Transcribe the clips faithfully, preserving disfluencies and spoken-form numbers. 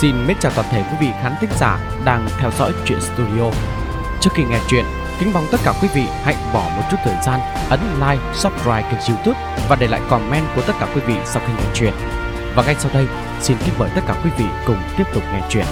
Xin mến chào toàn thể quý vị khán thính giả đang theo dõi Truyện Studio. Trước khi nghe chuyện, kính mong tất cả quý vị hãy bỏ một chút thời gian ấn like, subscribe kênh YouTube và để lại comment của tất cả quý vị sau khi nghe chuyện. Và ngay sau đây, xin kính mời tất cả quý vị cùng tiếp tục nghe chuyện.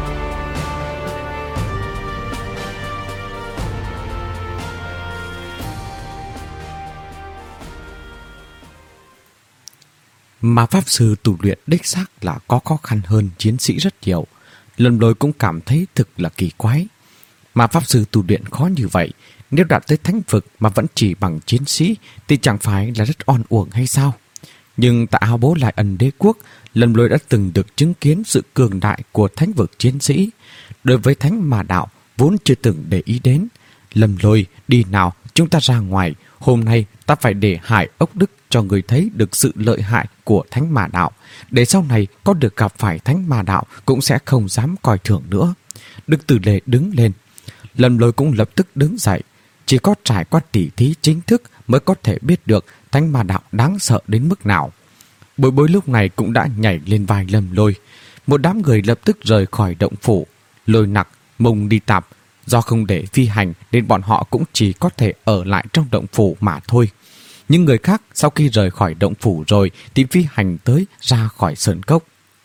Mà pháp sư tu luyện đích xác là có khó khăn hơn chiến sĩ rất nhiều. Lâm Lôi cũng cảm thấy thực là kỳ quái. Mà pháp sư tu luyện khó như vậy, nếu đạt tới thánh vực mà vẫn chỉ bằng chiến sĩ thì chẳng phải là rất oan uổng hay sao? Nhưng tại Ao Bố Lại Ân Đế Quốc, Lâm Lôi đã từng được chứng kiến sự cường đại của thánh vực chiến sĩ. Đối với thánh mà đạo vốn chưa từng để ý đến. Lâm Lôi, đi nào, chúng ta ra ngoài. Hôm nay ta phải để Hải Ốc Đức cho người thấy được sự lợi hại của thánh mà đạo. Để sau này có được gặp phải thánh mà đạo cũng sẽ không dám coi thường nữa. Đức Tử Lê đứng lên. Lâm Lôi cũng lập tức đứng dậy. Chỉ có trải qua tỉ thí chính thức mới có thể biết được thánh ma đạo đáng sợ đến mức nào. Bối Bối lúc này cũng đã nhảy lên vai Lâm Lôi. Một đám người lập tức rời khỏi động phủ. Lôi Nặc, Mông Đi Tạp. Do không để phi hành nên bọn họ cũng chỉ có thể ở lại trong động phủ mà thôi. Những người khác sau khi rời khỏi động phủ rồi thì phi hành tới ra khỏi sơn cốc.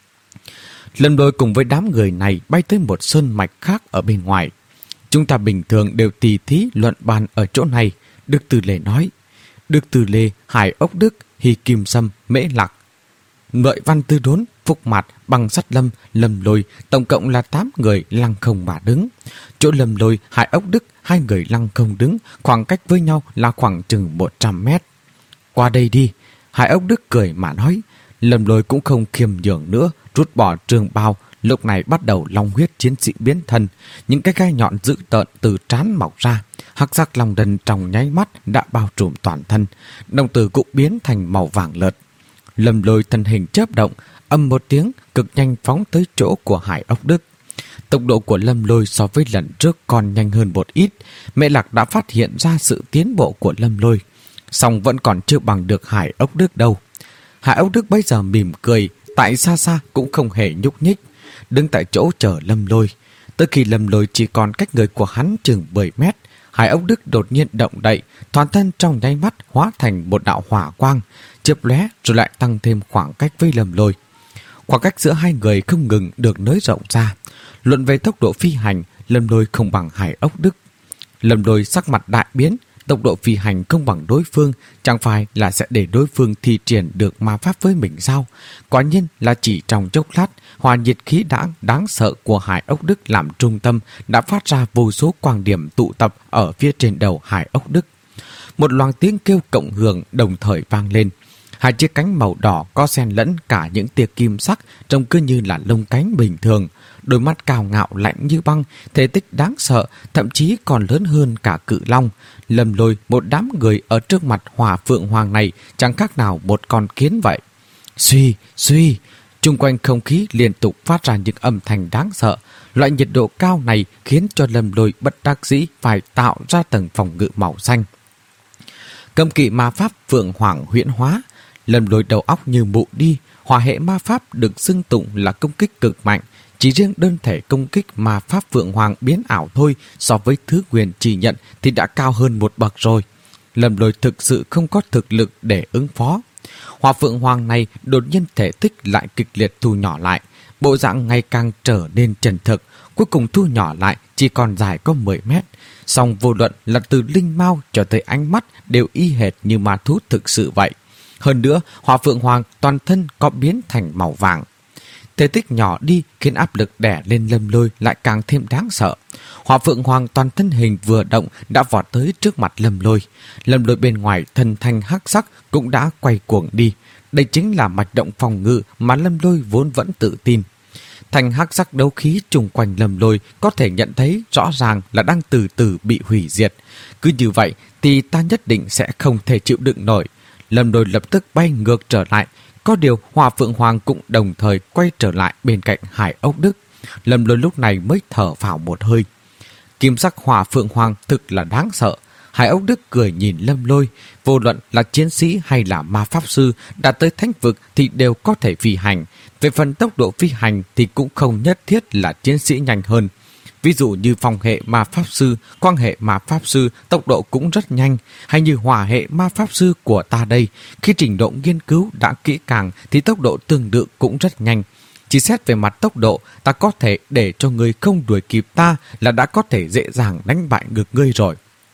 Lâm Lôi cùng với đám người này bay tới một sơn mạch khác ở bên ngoài. Chúng ta bình thường đều tỉ thí luận bàn ở chỗ này, Đức Tử Lê nói. Đức Tử Lê, Hải Ốc Đức, Hy Kim Sâm, Mễ Lạc, Ngợi Văn Tư Đốn, Phúc Mạt, Băng Sắt Lâm, Lâm Lôi, tổng cộng là tám người lăng không mà đứng. Chỗ Lâm Lôi, Hải Ốc Đức, hai người lăng không đứng, khoảng cách với nhau là khoảng chừng một trăm mét. Qua đây đi, Hải Ốc Đức cười mà nói. Lâm Lôi cũng không khiêm nhường nữa, rút bỏ trường bào, lúc này bắt đầu long huyết chiến sĩ biến thân. Những cái gai nhọn dữ tợn từ trán mọc ra, hắc sắc long đần trong nháy mắt đã bao trùm toàn thân, đồng tử cũng biến thành màu vàng lợt. Lâm Lôi thân hình chớp động, âm một tiếng, cực nhanh phóng tới chỗ của Hải Ốc Đức. Tốc độ của Lâm Lôi so với lần trước còn nhanh hơn một ít. Mẹ Lạc đã phát hiện ra sự tiến bộ của Lâm Lôi, song vẫn còn chưa bằng được Hải Ốc Đức đâu. Hải Ốc Đức bây giờ mỉm cười, tại xa xa cũng không hề nhúc nhích, đứng tại chỗ chờ Lâm Lôi. Tới khi Lâm Lôi chỉ còn cách người của hắn chừng mười mét, Hải Ốc Đức đột nhiên động đậy, toàn thân trong nháy mắt hóa thành một đạo hỏa quang, chớp lóe rồi lại tăng thêm khoảng cách với Lâm Lôi. Khoảng cách giữa hai người không ngừng được nới rộng ra. Luận về tốc độ phi hành, Lâm Lôi không bằng Hải Ốc Đức. Lâm Lôi sắc mặt đại biến, tốc độ phi hành không bằng đối phương, chẳng phải là sẽ để đối phương thi triển được ma pháp với mình sao? Quả nhiên là chỉ trong chốc lát, hỏa nhiệt khí đáng đáng sợ của Hải Ốc Đức làm trung tâm đã phát ra vô số quang điểm tụ tập ở phía trên đầu Hải Ốc Đức. Một loạt tiếng kêu cộng hưởng đồng thời vang lên. Hai chiếc cánh màu đỏ có xen lẫn cả những tia kim sắc, trông cứ như là lông cánh bình thường. Đôi mắt cao ngạo lạnh như băng, thể tích đáng sợ, thậm chí còn lớn hơn cả cự long. Lâm Lôi, một đám người ở trước mặt Hỏa Phượng Hoàng này chẳng khác nào một con kiến vậy. Suy, suy, chung quanh không khí liên tục phát ra những âm thanh đáng sợ. Loại nhiệt độ cao này khiến cho Lâm Lôi bất đắc dĩ phải tạo ra tầng phòng ngự màu xanh. Cầm kỵ ma pháp Phượng Hoàng huyễn hóa, Lâm Lôi đầu óc như mụ đi. Hỏa hệ ma pháp được xưng tụng là công kích cực mạnh. Chỉ riêng đơn thể công kích ma pháp Phượng Hoàng biến ảo thôi, so với thứ quyền chỉ nhận thì đã cao hơn một bậc rồi. Lâm Lôi thực sự không có thực lực để ứng phó. Hỏa Phượng Hoàng này đột nhiên thể tích lại kịch liệt thu nhỏ lại, bộ dạng ngày càng trở nên chân thực, cuối cùng thu nhỏ lại chỉ còn dài có mười mét. Song vô luận là từ linh mao cho tới ánh mắt đều y hệt như ma thú thực sự vậy. Hơn nữa, Hỏa Phượng Hoàng toàn thân có biến thành màu vàng. Thể tích nhỏ đi khiến áp lực đè lên Lâm Lôi lại càng thêm đáng sợ. Hỏa Phượng Hoàng toàn thân hình vừa động đã vọt tới trước mặt Lâm Lôi. Lâm Lôi bên ngoài thân thanh hắc sắc cũng đã quay cuồng đi. Đây chính là mạch động phòng ngự mà Lâm Lôi vốn vẫn tự tin. Thành hắc sắc đấu khí chung quanh Lâm Lôi có thể nhận thấy rõ ràng là đang từ từ bị hủy diệt. Cứ như vậy thì ta nhất định sẽ không thể chịu đựng nổi. Lâm Lôi lập tức bay ngược trở lại. Có điều Hỏa Phượng Hoàng cũng đồng thời quay trở lại bên cạnh Hải Ốc Đức. Lâm Lôi lúc này mới thở phào một hơi. Kim sắc Hỏa Phượng Hoàng thực là đáng sợ. Hải Ốc Đức cười nhìn Lâm Lôi. Vô luận là chiến sĩ hay là ma pháp sư đã tới thánh vực thì đều có thể phi hành. Về phần tốc độ phi hành thì cũng không nhất thiết là chiến sĩ nhanh hơn. Ví dụ như phong hệ ma pháp sư, quang hệ ma pháp sư tốc độ cũng rất nhanh, hay như hỏa hệ ma pháp sư của ta đây, khi trình độ nghiên cứu đã kỹ càng thì tốc độ tương tự cũng rất nhanh. Chỉ xét về mặt tốc độ, ta có thể để cho người không đuổi kịp ta là đã có thể dễ dàng đánh bại ngược ngươi rồi.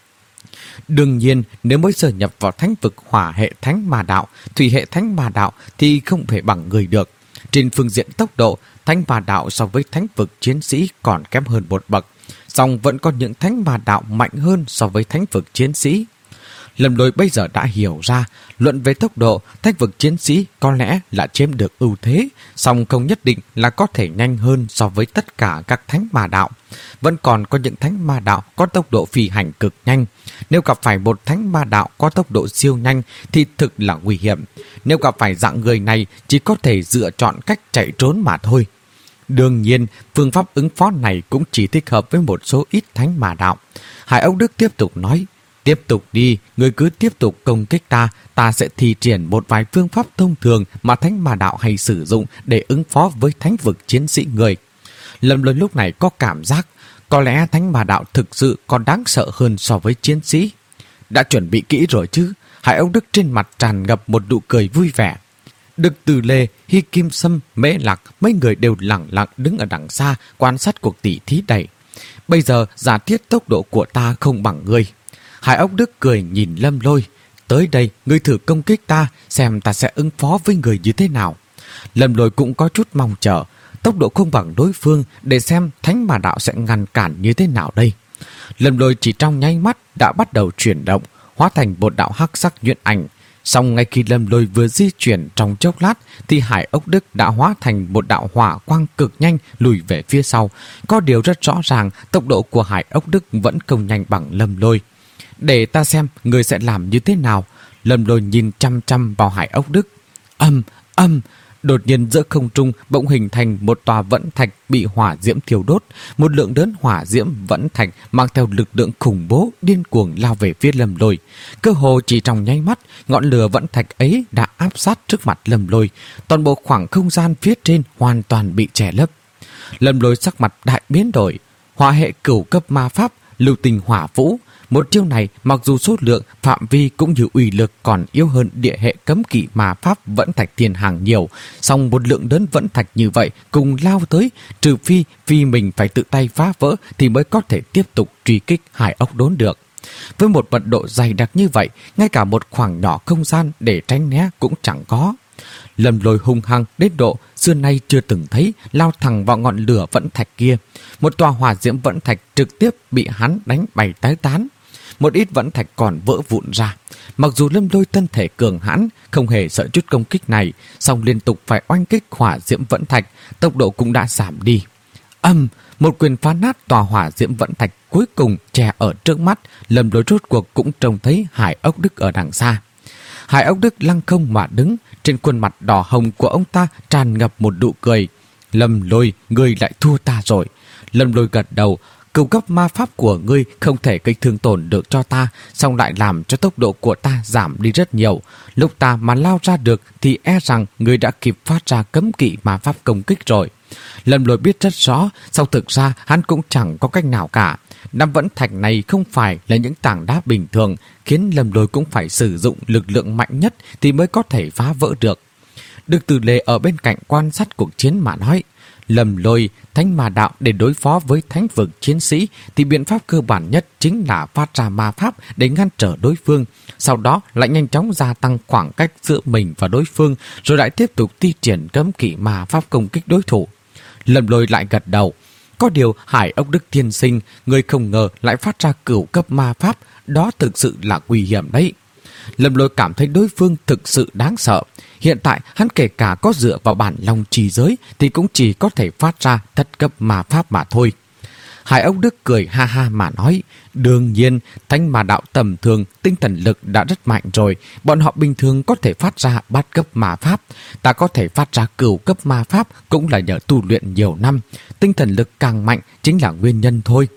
Đương nhiên, nếu mới sơ nhập vào thánh vực hỏa hệ thánh ma đạo, thủy hệ thánh ma đạo thì không thể bằng người được. Trên phương diện tốc độ, thánh ma đạo so với thánh vực chiến sĩ còn kém hơn một bậc, song vẫn có những thánh ma đạo mạnh hơn so với thánh vực chiến sĩ. Lâm Lôi bây giờ đã hiểu ra, luận về tốc độ, thánh vực chiến sĩ có lẽ là chiếm được ưu thế, song không nhất định là có thể nhanh hơn so với tất cả các thánh ma đạo. Vẫn còn có những thánh ma đạo có tốc độ phi hành cực nhanh. Nếu gặp phải một thánh ma đạo có tốc độ siêu nhanh thì thực là nguy hiểm. Nếu gặp phải dạng người này, chỉ có thể lựa chọn cách chạy trốn mà thôi. Đương nhiên, phương pháp ứng phó này cũng chỉ thích hợp với một số ít thánh ma đạo. Hải Ốc Đức tiếp tục nói, tiếp tục đi, người cứ tiếp tục công kích ta, ta sẽ thi triển một vài phương pháp thông thường mà thánh ma đạo hay sử dụng để ứng phó với thánh vực chiến sĩ người. Lâm Lôi lúc này có cảm giác, có lẽ thánh ma đạo thực sự còn đáng sợ hơn so với chiến sĩ. Đã chuẩn bị kỹ rồi chứ? Hải Ốc Đức trên mặt tràn ngập một nụ cười vui vẻ. Đức Từ Lê, Hy Kim Sâm, Mễ Lạc, mấy người đều lặng lặng đứng ở đằng xa quan sát cuộc tỉ thí này. Bây giờ giả thiết tốc độ của ta không bằng ngươi. Hải Ốc Đức cười nhìn Lâm Lôi. Tới đây, ngươi thử công kích ta, xem ta sẽ ứng phó với người như thế nào. Lâm Lôi cũng có chút mong chờ, tốc độ không bằng đối phương để xem thánh ma đạo sẽ ngăn cản như thế nào đây. Lâm Lôi chỉ trong nháy mắt đã bắt đầu chuyển động, hóa thành một đạo hắc sắc nhuyễn ảnh. Song ngay khi Lâm Lôi vừa di chuyển trong chốc lát thì Hải Ốc Đức đã hóa thành một đạo hỏa quang cực nhanh lùi về phía sau. Có điều rất rõ ràng, tốc độ của Hải Ốc Đức vẫn không nhanh bằng Lâm Lôi. Để ta xem người sẽ làm như thế nào. Lâm Lôi nhìn chăm chăm vào Hải Ốc Đức. Âm, âm, đột nhiên giữa không trung bỗng hình thành một tòa vẫn thạch bị hỏa diễm thiêu đốt. Một lượng lớn hỏa diễm vẫn thạch mang theo lực lượng khủng bố điên cuồng lao về phía Lâm Lôi. Cơ hồ chỉ trong nháy mắt, ngọn lửa vẫn thạch ấy đã áp sát trước mặt Lâm Lôi. Toàn bộ khoảng không gian phía trên hoàn toàn bị che lấp. Lâm Lôi sắc mặt đại biến đổi. Hỏa hệ cửu cấp ma pháp, lưu tình hỏa vũ. Một chiêu này mặc dù số lượng, phạm vi cũng như uy lực còn yếu hơn địa hệ cấm kỵ ma pháp vẫn thạch tiền hàng nhiều, song một lượng lớn vẫn thạch như vậy cùng lao tới, trừ phi vì mình phải tự tay phá vỡ thì mới có thể tiếp tục truy kích Hải Ốc Đốn được. Với một mật độ dày đặc như vậy, ngay cả một khoảng nhỏ không gian để tránh né cũng chẳng có. Lâm Lôi hung hăng đến độ xưa nay chưa từng thấy, lao thẳng vào ngọn lửa vẫn thạch kia. Một tòa hỏa diễm vẫn thạch trực tiếp bị hắn đánh bay tái tán. Một ít vẫn thạch còn vỡ vụn ra. Mặc dù Lâm Lôi thân thể cường hãn, không hề sợ chút công kích này, song liên tục phải oanh kích hỏa diễm vẫn thạch, tốc độ cũng đã giảm đi. Âm, một quyền phá nát tòa hỏa diễm vẫn thạch cuối cùng che ở trước mắt. Lâm Lôi rốt cuộc cũng trông thấy Hải Ốc Đức ở đằng xa. Hải Ốc Đức lăng không mà đứng, trên khuôn mặt đỏ hồng của ông ta tràn ngập một nụ cười. Lâm Lôi, ngươi lại thua ta rồi. Lâm Lôi gật đầu. Cửu cấp ma pháp của ngươi không thể gây thương tổn được cho ta, song lại làm cho tốc độ của ta giảm đi rất nhiều. Lúc ta mà lao ra được thì e rằng ngươi đã kịp phát ra cấm kỵ ma pháp công kích rồi. Lâm Lôi biết rất rõ, sau thực ra hắn cũng chẳng có cách nào cả. Năm vẫn thạch này không phải là những tảng đá bình thường, khiến Lâm Lôi cũng phải sử dụng lực lượng mạnh nhất thì mới có thể phá vỡ được. Đức Từ Lê ở bên cạnh quan sát cuộc chiến mà nói, Lâm Lôi, thánh ma đạo để đối phó với thánh vực chiến sĩ thì biện pháp cơ bản nhất chính là phát ra ma pháp để ngăn trở đối phương, sau đó lại nhanh chóng gia tăng khoảng cách giữa mình và đối phương, rồi lại tiếp tục thi triển cấm kỵ ma pháp công kích đối thủ. Lâm Lôi lại gật đầu. Có điều Hải Ốc Đức tiên sinh, người không ngờ lại phát ra cửu cấp ma pháp, đó thực sự là nguy hiểm đấy. Lâm Lôi cảm thấy đối phương thực sự đáng sợ. Hiện tại hắn kể cả có dựa vào bản long trì giới thì cũng chỉ có thể phát ra thất cấp ma pháp mà thôi. Hải Ốc Đức cười ha ha mà nói, đương nhiên thánh ma đạo tầm thường tinh thần lực đã rất mạnh rồi, bọn họ bình thường có thể phát ra bát cấp ma pháp, ta có thể phát ra cửu cấp ma pháp cũng là nhờ tu luyện nhiều năm, tinh thần lực càng mạnh chính là nguyên nhân thôi.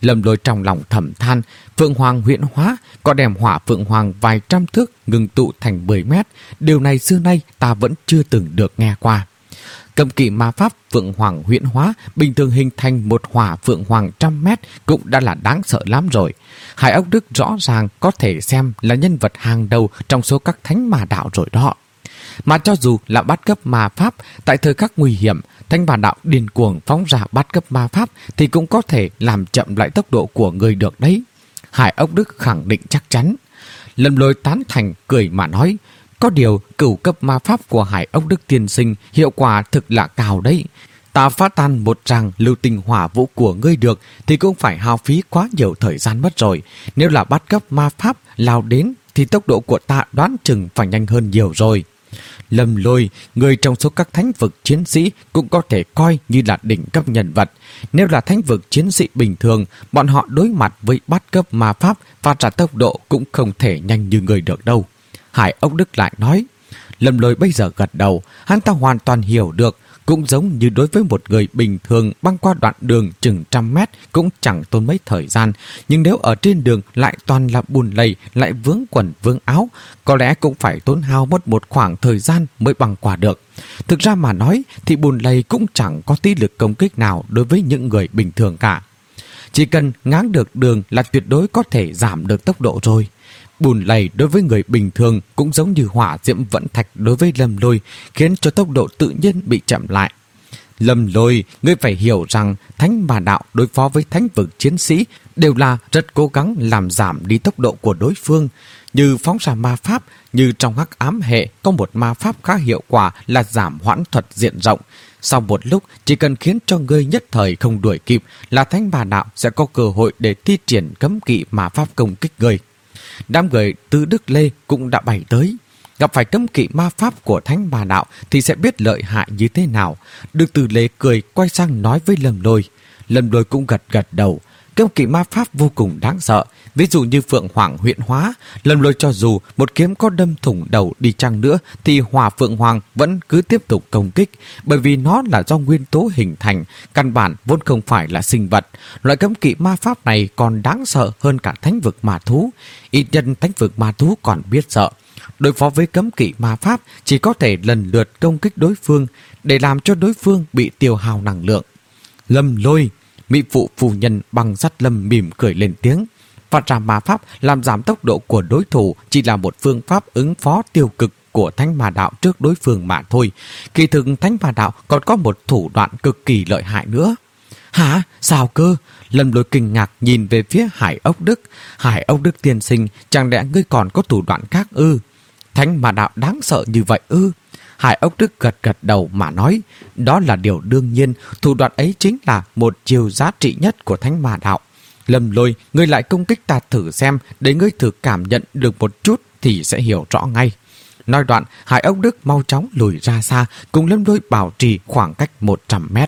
Lâm Lôi trong lòng thầm than, Phượng Hoàng huyễn hóa, có đem hỏa Phượng Hoàng vài trăm thước ngừng tụ thành mười mét. Điều này xưa nay ta vẫn chưa từng được nghe qua. Cấm kỵ ma pháp Phượng Hoàng huyễn hóa bình thường hình thành một hỏa Phượng Hoàng trăm mét cũng đã là đáng sợ lắm rồi. Hải Ốc Đức rõ ràng có thể xem là nhân vật hàng đầu trong số các thánh ma đạo rồi đó. Mà cho dù là bát cấp ma pháp, tại thời khắc nguy hiểm, thánh ma đạo điên cuồng phóng ra bát cấp ma pháp thì cũng có thể làm chậm lại tốc độ của người được đấy. Hải Ốc Đức khẳng định chắc chắn. Lâm Lôi tán thành cười mà nói, có điều cửu cấp ma pháp của Hải Ốc Đức tiên sinh hiệu quả thực là cao đấy. Ta phá tan một tràng lưu tinh hỏa vũ của ngươi được thì cũng phải hao phí quá nhiều thời gian mất rồi. Nếu là bát cấp ma pháp lao đến thì tốc độ của ta đoán chừng phải nhanh hơn nhiều rồi. Lâm Lôi, người trong số các thánh vực chiến sĩ cũng có thể coi như là đỉnh cấp nhân vật. Nếu là thánh vực chiến sĩ bình thường, bọn họ đối mặt với bát cấp ma pháp và trả tốc độ cũng không thể nhanh như người được đâu. Hải Ốc Đức lại nói. Lâm Lôi bây giờ gật đầu, hắn ta hoàn toàn hiểu được, cũng giống như đối với một người bình thường băng qua đoạn đường chừng trăm mét cũng chẳng tốn mấy thời gian, nhưng nếu ở trên đường lại toàn là bùn lầy, lại vướng quần vướng áo, có lẽ cũng phải tốn hao mất một khoảng thời gian mới băng qua được. Thực ra mà nói thì bùn lầy cũng chẳng có tí lực công kích nào đối với những người bình thường cả. Chỉ cần ngáng được đường là tuyệt đối có thể giảm được tốc độ rồi. Bùn lầy đối với người bình thường cũng giống như hỏa diễm vẫn thạch đối với Lâm Lôi, khiến cho tốc độ tự nhiên bị chậm lại. Lâm Lôi, ngươi phải hiểu rằng thánh ma đạo đối phó với thánh vực chiến sĩ đều là rất cố gắng làm giảm đi tốc độ của đối phương. Như phóng ra ma pháp, như trong hắc ám hệ có một ma pháp khá hiệu quả là giảm hoãn thuật diện rộng. Sau một lúc, chỉ cần khiến cho ngươi nhất thời không đuổi kịp là thánh ma đạo sẽ có cơ hội để thi triển cấm kỵ ma pháp công kích ngươi. Đám người Tứ Đức Lê cũng đã bày tới. Gặp phải cấm kỵ ma pháp của thánh ma đạo thì sẽ biết lợi hại như thế nào. Đức Từ Lê cười quay sang nói với Lâm Lôi. Lâm Lôi cũng gật gật đầu. Cấm kỵ ma pháp vô cùng đáng sợ. Ví dụ như Phượng Hoàng huyễn hóa, Lâm Lôi cho dù một kiếm có đâm thủng đầu đi chăng nữa thì hỏa Phượng Hoàng vẫn cứ tiếp tục công kích, bởi vì nó là do nguyên tố hình thành, căn bản vốn không phải là sinh vật. Loại cấm kỵ ma pháp này còn đáng sợ hơn cả thánh vực ma thú. Ít nhân thánh vực ma thú còn biết sợ. Đối phó với cấm kỵ ma pháp chỉ có thể lần lượt công kích đối phương để làm cho đối phương bị tiêu hao năng lượng. Lâm Lôi, mỹ phụ phu nhân bằng sắt Lâm mỉm cười lên tiếng. Phát ra ma pháp làm giảm tốc độ của đối thủ chỉ là một phương pháp ứng phó tiêu cực của thánh ma đạo trước đối phương mà thôi. Kỳ thực thánh ma đạo còn có một thủ đoạn cực kỳ lợi hại nữa. Hả? Sao cơ? Lâm Lôi kinh ngạc nhìn về phía Hải Ốc Đức. Hải Ốc Đức tiên sinh, chẳng lẽ ngươi còn có thủ đoạn khác ư? Thánh ma đạo đáng sợ như vậy ư? Hải Ốc Đức gật gật đầu mà nói. Đó là điều đương nhiên, thủ đoạn ấy chính là một chiêu giá trị nhất của thánh ma đạo. Lâm Lôi, ngươi lại công kích ta thử xem, để ngươi thử cảm nhận được một chút thì sẽ hiểu rõ ngay. Nói đoạn, Hải Ốc Đức mau chóng lùi ra xa, cùng Lâm Lôi bảo trì khoảng cách một trăm mét.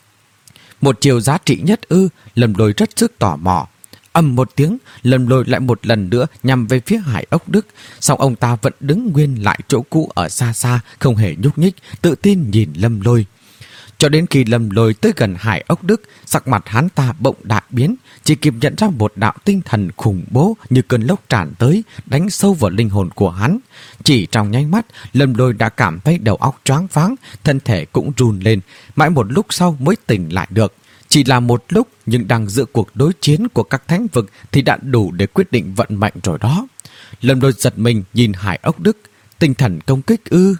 Một chiều giá trị nhất ư? Lâm Lôi rất sức tò mò. Ầm một tiếng, Lâm Lôi lại một lần nữa nhằm về phía Hải Ốc Đức, song ông ta vẫn đứng nguyên lại chỗ cũ ở xa xa, không hề nhúc nhích, tự tin nhìn Lâm Lôi. Cho đến khi Lâm Lôi tới gần Hải Ốc Đức, sắc mặt hắn ta bỗng đại biến, chỉ kịp nhận ra một đạo tinh thần khủng bố như cơn lốc tràn tới, đánh sâu vào linh hồn của hắn. Chỉ trong nháy mắt, Lâm Lôi đã cảm thấy đầu óc choáng váng, thân thể cũng run lên, mãi một lúc sau mới tỉnh lại được. Chỉ là một lúc, nhưng đang giữa cuộc đối chiến của các thánh vực thì đã đủ để quyết định vận mệnh rồi đó. Lâm Lôi giật mình nhìn Hải Ốc Đức. Tinh thần công kích ư?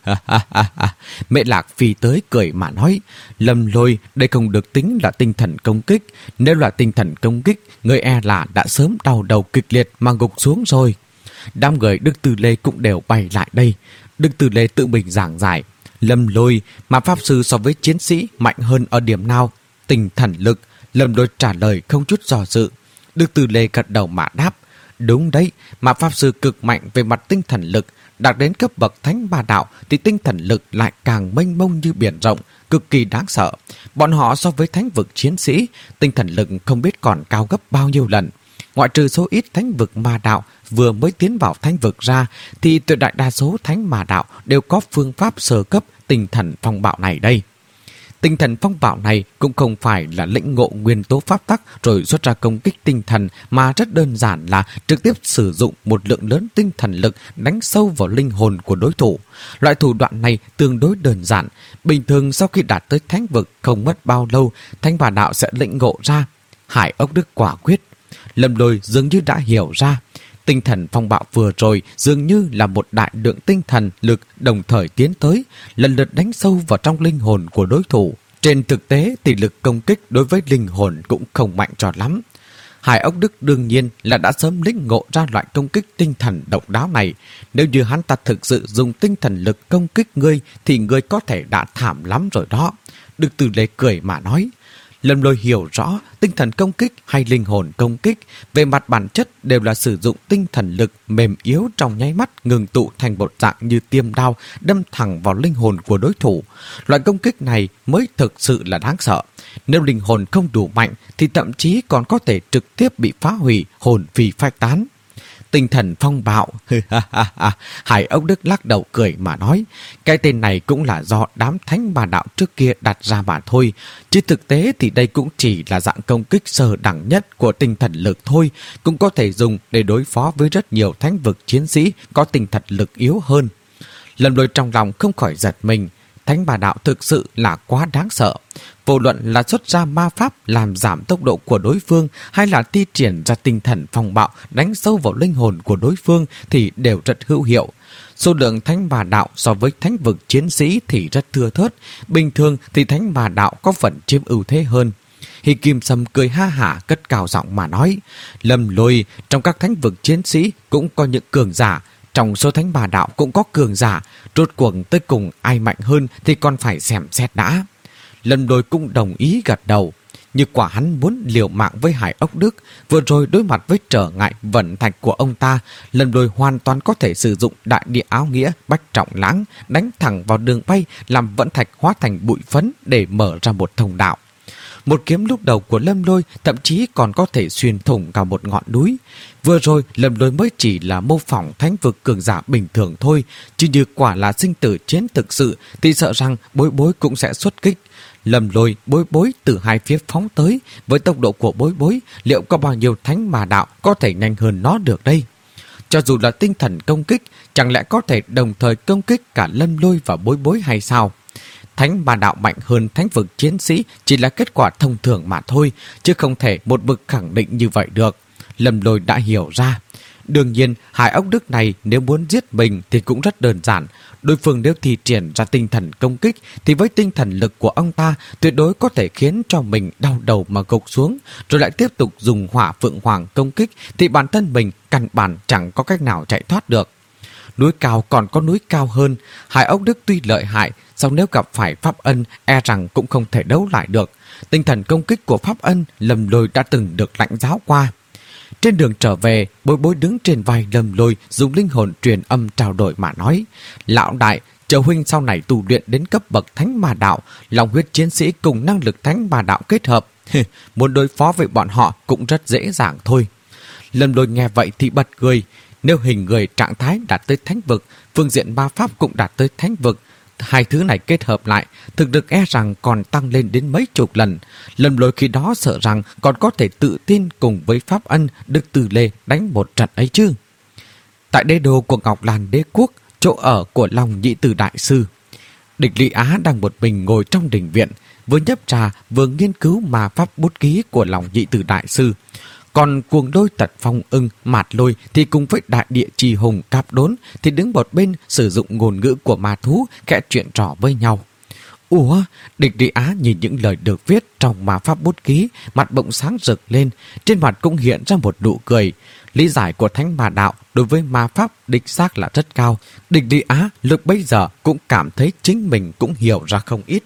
Mẹ Lạc Phi tới cười mà nói. Lâm Lôi, đây không được tính là tinh thần công kích. Nếu là tinh thần công kích, người e là đã sớm đau đầu kịch liệt mà gục xuống rồi. Đám người Đức Từ Lê cũng đều bay lại đây. Đức Từ Lê tự mình giảng giải. Lâm Lôi, mà pháp sư so với chiến sĩ mạnh hơn ở điểm nào? Tinh thần lực. Lâm Lôi trả lời không chút do dự. Đức Từ Lê gật đầu mà đáp. Đúng đấy, mà pháp sư cực mạnh về mặt tinh thần lực. Đạt đến cấp bậc thánh ma đạo thì tinh thần lực lại càng mênh mông như biển rộng, cực kỳ đáng sợ. Bọn họ so với thánh vực chiến sĩ, tinh thần lực không biết còn cao gấp bao nhiêu lần. Ngoại trừ số ít thánh vực ma đạo vừa mới tiến vào thánh vực ra, thì tuyệt đại đa số thánh ma đạo đều có phương pháp sơ cấp tinh thần phong bạo này đây. Tinh thần phong bạo này cũng không phải là lĩnh ngộ nguyên tố pháp tắc rồi xuất ra công kích tinh thần, mà rất đơn giản là trực tiếp sử dụng một lượng lớn tinh thần lực đánh sâu vào linh hồn của đối thủ. Loại thủ đoạn này tương đối đơn giản. Bình thường sau khi đạt tới thánh vực không mất bao lâu, Thánh Bà Đạo sẽ lĩnh ngộ ra. Hải Ốc Đức quả quyết. Lâm Lôi dường như đã hiểu ra. Tinh thần phong bạo vừa rồi dường như là một đại lượng tinh thần lực đồng thời tiến tới, lần lượt đánh sâu vào trong linh hồn của đối thủ. Trên thực tế thì lực công kích đối với linh hồn cũng không mạnh cho lắm. Hải Ốc Đức đương nhiên là đã sớm lĩnh ngộ ra loại công kích tinh thần độc đáo này. Nếu như hắn ta thực sự dùng tinh thần lực công kích ngươi thì ngươi có thể đã thảm lắm rồi đó. Đức Từ Lê cười mà nói. Lâm Lôi hiểu rõ tinh thần công kích hay linh hồn công kích về mặt bản chất đều là sử dụng tinh thần lực mềm yếu trong nháy mắt ngừng tụ thành một dạng như tiêm đao đâm thẳng vào linh hồn của đối thủ. Loại công kích này mới thực sự là đáng sợ. Nếu linh hồn không đủ mạnh thì thậm chí còn có thể trực tiếp bị phá hủy, hồn phi phách tán. Tinh thần phong bạo. Hải Ốc Đức lắc đầu cười mà nói, cái tên này cũng là do đám Thánh Bà Đạo trước kia đặt ra mà thôi, chứ thực tế thì đây cũng chỉ là dạng công kích sơ đẳng nhất của tinh thần lực thôi, cũng có thể dùng để đối phó với rất nhiều thánh vực chiến sĩ có tinh thần lực yếu hơn. Lâm Lôi trong lòng không khỏi giật mình. Thánh Bà Đạo thực sự là quá đáng sợ. Vô luận là xuất ra ma pháp làm giảm tốc độ của đối phương hay là thi triển ra tinh thần phong bạo đánh sâu vào linh hồn của đối phương thì đều rất hữu hiệu. Số lượng Thánh Bà Đạo so với thánh vực chiến sĩ thì rất thưa thớt. Bình thường thì Thánh Bà Đạo có phần chiếm ưu thế hơn. Hi Kim Sâm cười ha hả cất cao giọng mà nói, Lâm Lôi, trong các thánh vực chiến sĩ cũng có những cường giả. Trong số Thánh Bà Đạo cũng có cường giả, rốt cuộc tới cùng ai mạnh hơn thì còn phải xem xét đã. Lâm Lôi cũng đồng ý gật đầu. Như quả hắn muốn liều mạng với Hải Ốc Đức, vừa rồi đối mặt với trở ngại vận thạch của ông ta, Lâm Lôi hoàn toàn có thể sử dụng đại địa áo nghĩa Bách Trọng Lãng đánh thẳng vào đường bay làm vận thạch hóa thành bụi phấn để mở ra một thông đạo. Một kiếm lúc đầu của Lâm Lôi thậm chí còn có thể xuyên thủng cả một ngọn núi. Vừa rồi Lâm Lôi mới chỉ là mô phỏng thánh vực cường giả bình thường thôi, chứ như quả là sinh tử chiến thực sự thì sợ rằng Bối Bối cũng sẽ xuất kích. Lâm Lôi, Bối Bối từ hai phía phóng tới, với tốc độ của Bối Bối, liệu có bao nhiêu Thánh Bà Đạo có thể nhanh hơn nó được đây? Cho dù là tinh thần công kích, chẳng lẽ có thể đồng thời công kích cả Lâm Lôi và Bối Bối hay sao? Thánh Bà Đạo mạnh hơn thánh vực chiến sĩ chỉ là kết quả thông thường mà thôi, chứ không thể một bậc khẳng định như vậy được. Lâm Lôi đã hiểu ra. Đương nhiên, Hải Ốc Đức này nếu muốn giết mình thì cũng rất đơn giản. Đối phương nếu thi triển ra tinh thần công kích thì với tinh thần lực của ông ta tuyệt đối có thể khiến cho mình đau đầu mà gục xuống, rồi lại tiếp tục dùng Hỏa Phượng Hoàng công kích thì bản thân mình căn bản chẳng có cách nào chạy thoát được. Núi cao còn có núi cao hơn. Hải Ốc Đức tuy lợi hại, song nếu gặp phải Pháp Ân e rằng cũng không thể đấu lại được. Tinh thần công kích của Pháp Ân Lâm Lôi đã từng được lãnh giáo qua. Trên đường trở về, Bối Bối đứng trên vai Lâm Lôi dùng linh hồn truyền âm trao đổi mà nói, lão đại, chờ huynh sau này tu luyện đến cấp bậc Thánh Bà Đạo, lòng huyết chiến sĩ cùng năng lực Thánh Bà Đạo kết hợp, muốn đối phó với bọn họ cũng rất dễ dàng thôi. Lâm Lôi nghe vậy thì bật cười. Nếu hình người trạng thái đạt tới thánh vực, phương diện ma pháp cũng đạt tới thánh vực, hai thứ này kết hợp lại, thực lực e rằng còn tăng lên đến mấy chục lần. Lâm Lôi khi đó sợ rằng còn có thể tự tin cùng với Pháp Ân, Đức Từ Lê đánh một trận ấy chứ. Tại đế đô của Ngọc Lan Đế Quốc, chỗ ở của Long Nhị Từ Đại Sư, Địch Lý Á đang một mình ngồi trong đình viện, vừa nhấp trà vừa nghiên cứu ma pháp bút ký của Long Nhị Từ Đại Sư. Còn Cuồng Lôi, Tật Phong Ưng, Mạt Lôi thì cùng với Đại Địa Trì Hùng, Cáp Đốn thì đứng một bên sử dụng ngôn ngữ của ma thú kẽ chuyện trò với nhau. Ủa, Địch Lý Á nhìn những lời được viết trong ma pháp bút ký, mặt bỗng sáng rực lên, trên mặt cũng hiện ra một nụ cười. Lý giải của Thánh Bà Đạo đối với ma pháp đích xác là rất cao. Địch Lý Á lúc bấy giờ cũng cảm thấy chính mình cũng hiểu ra không ít.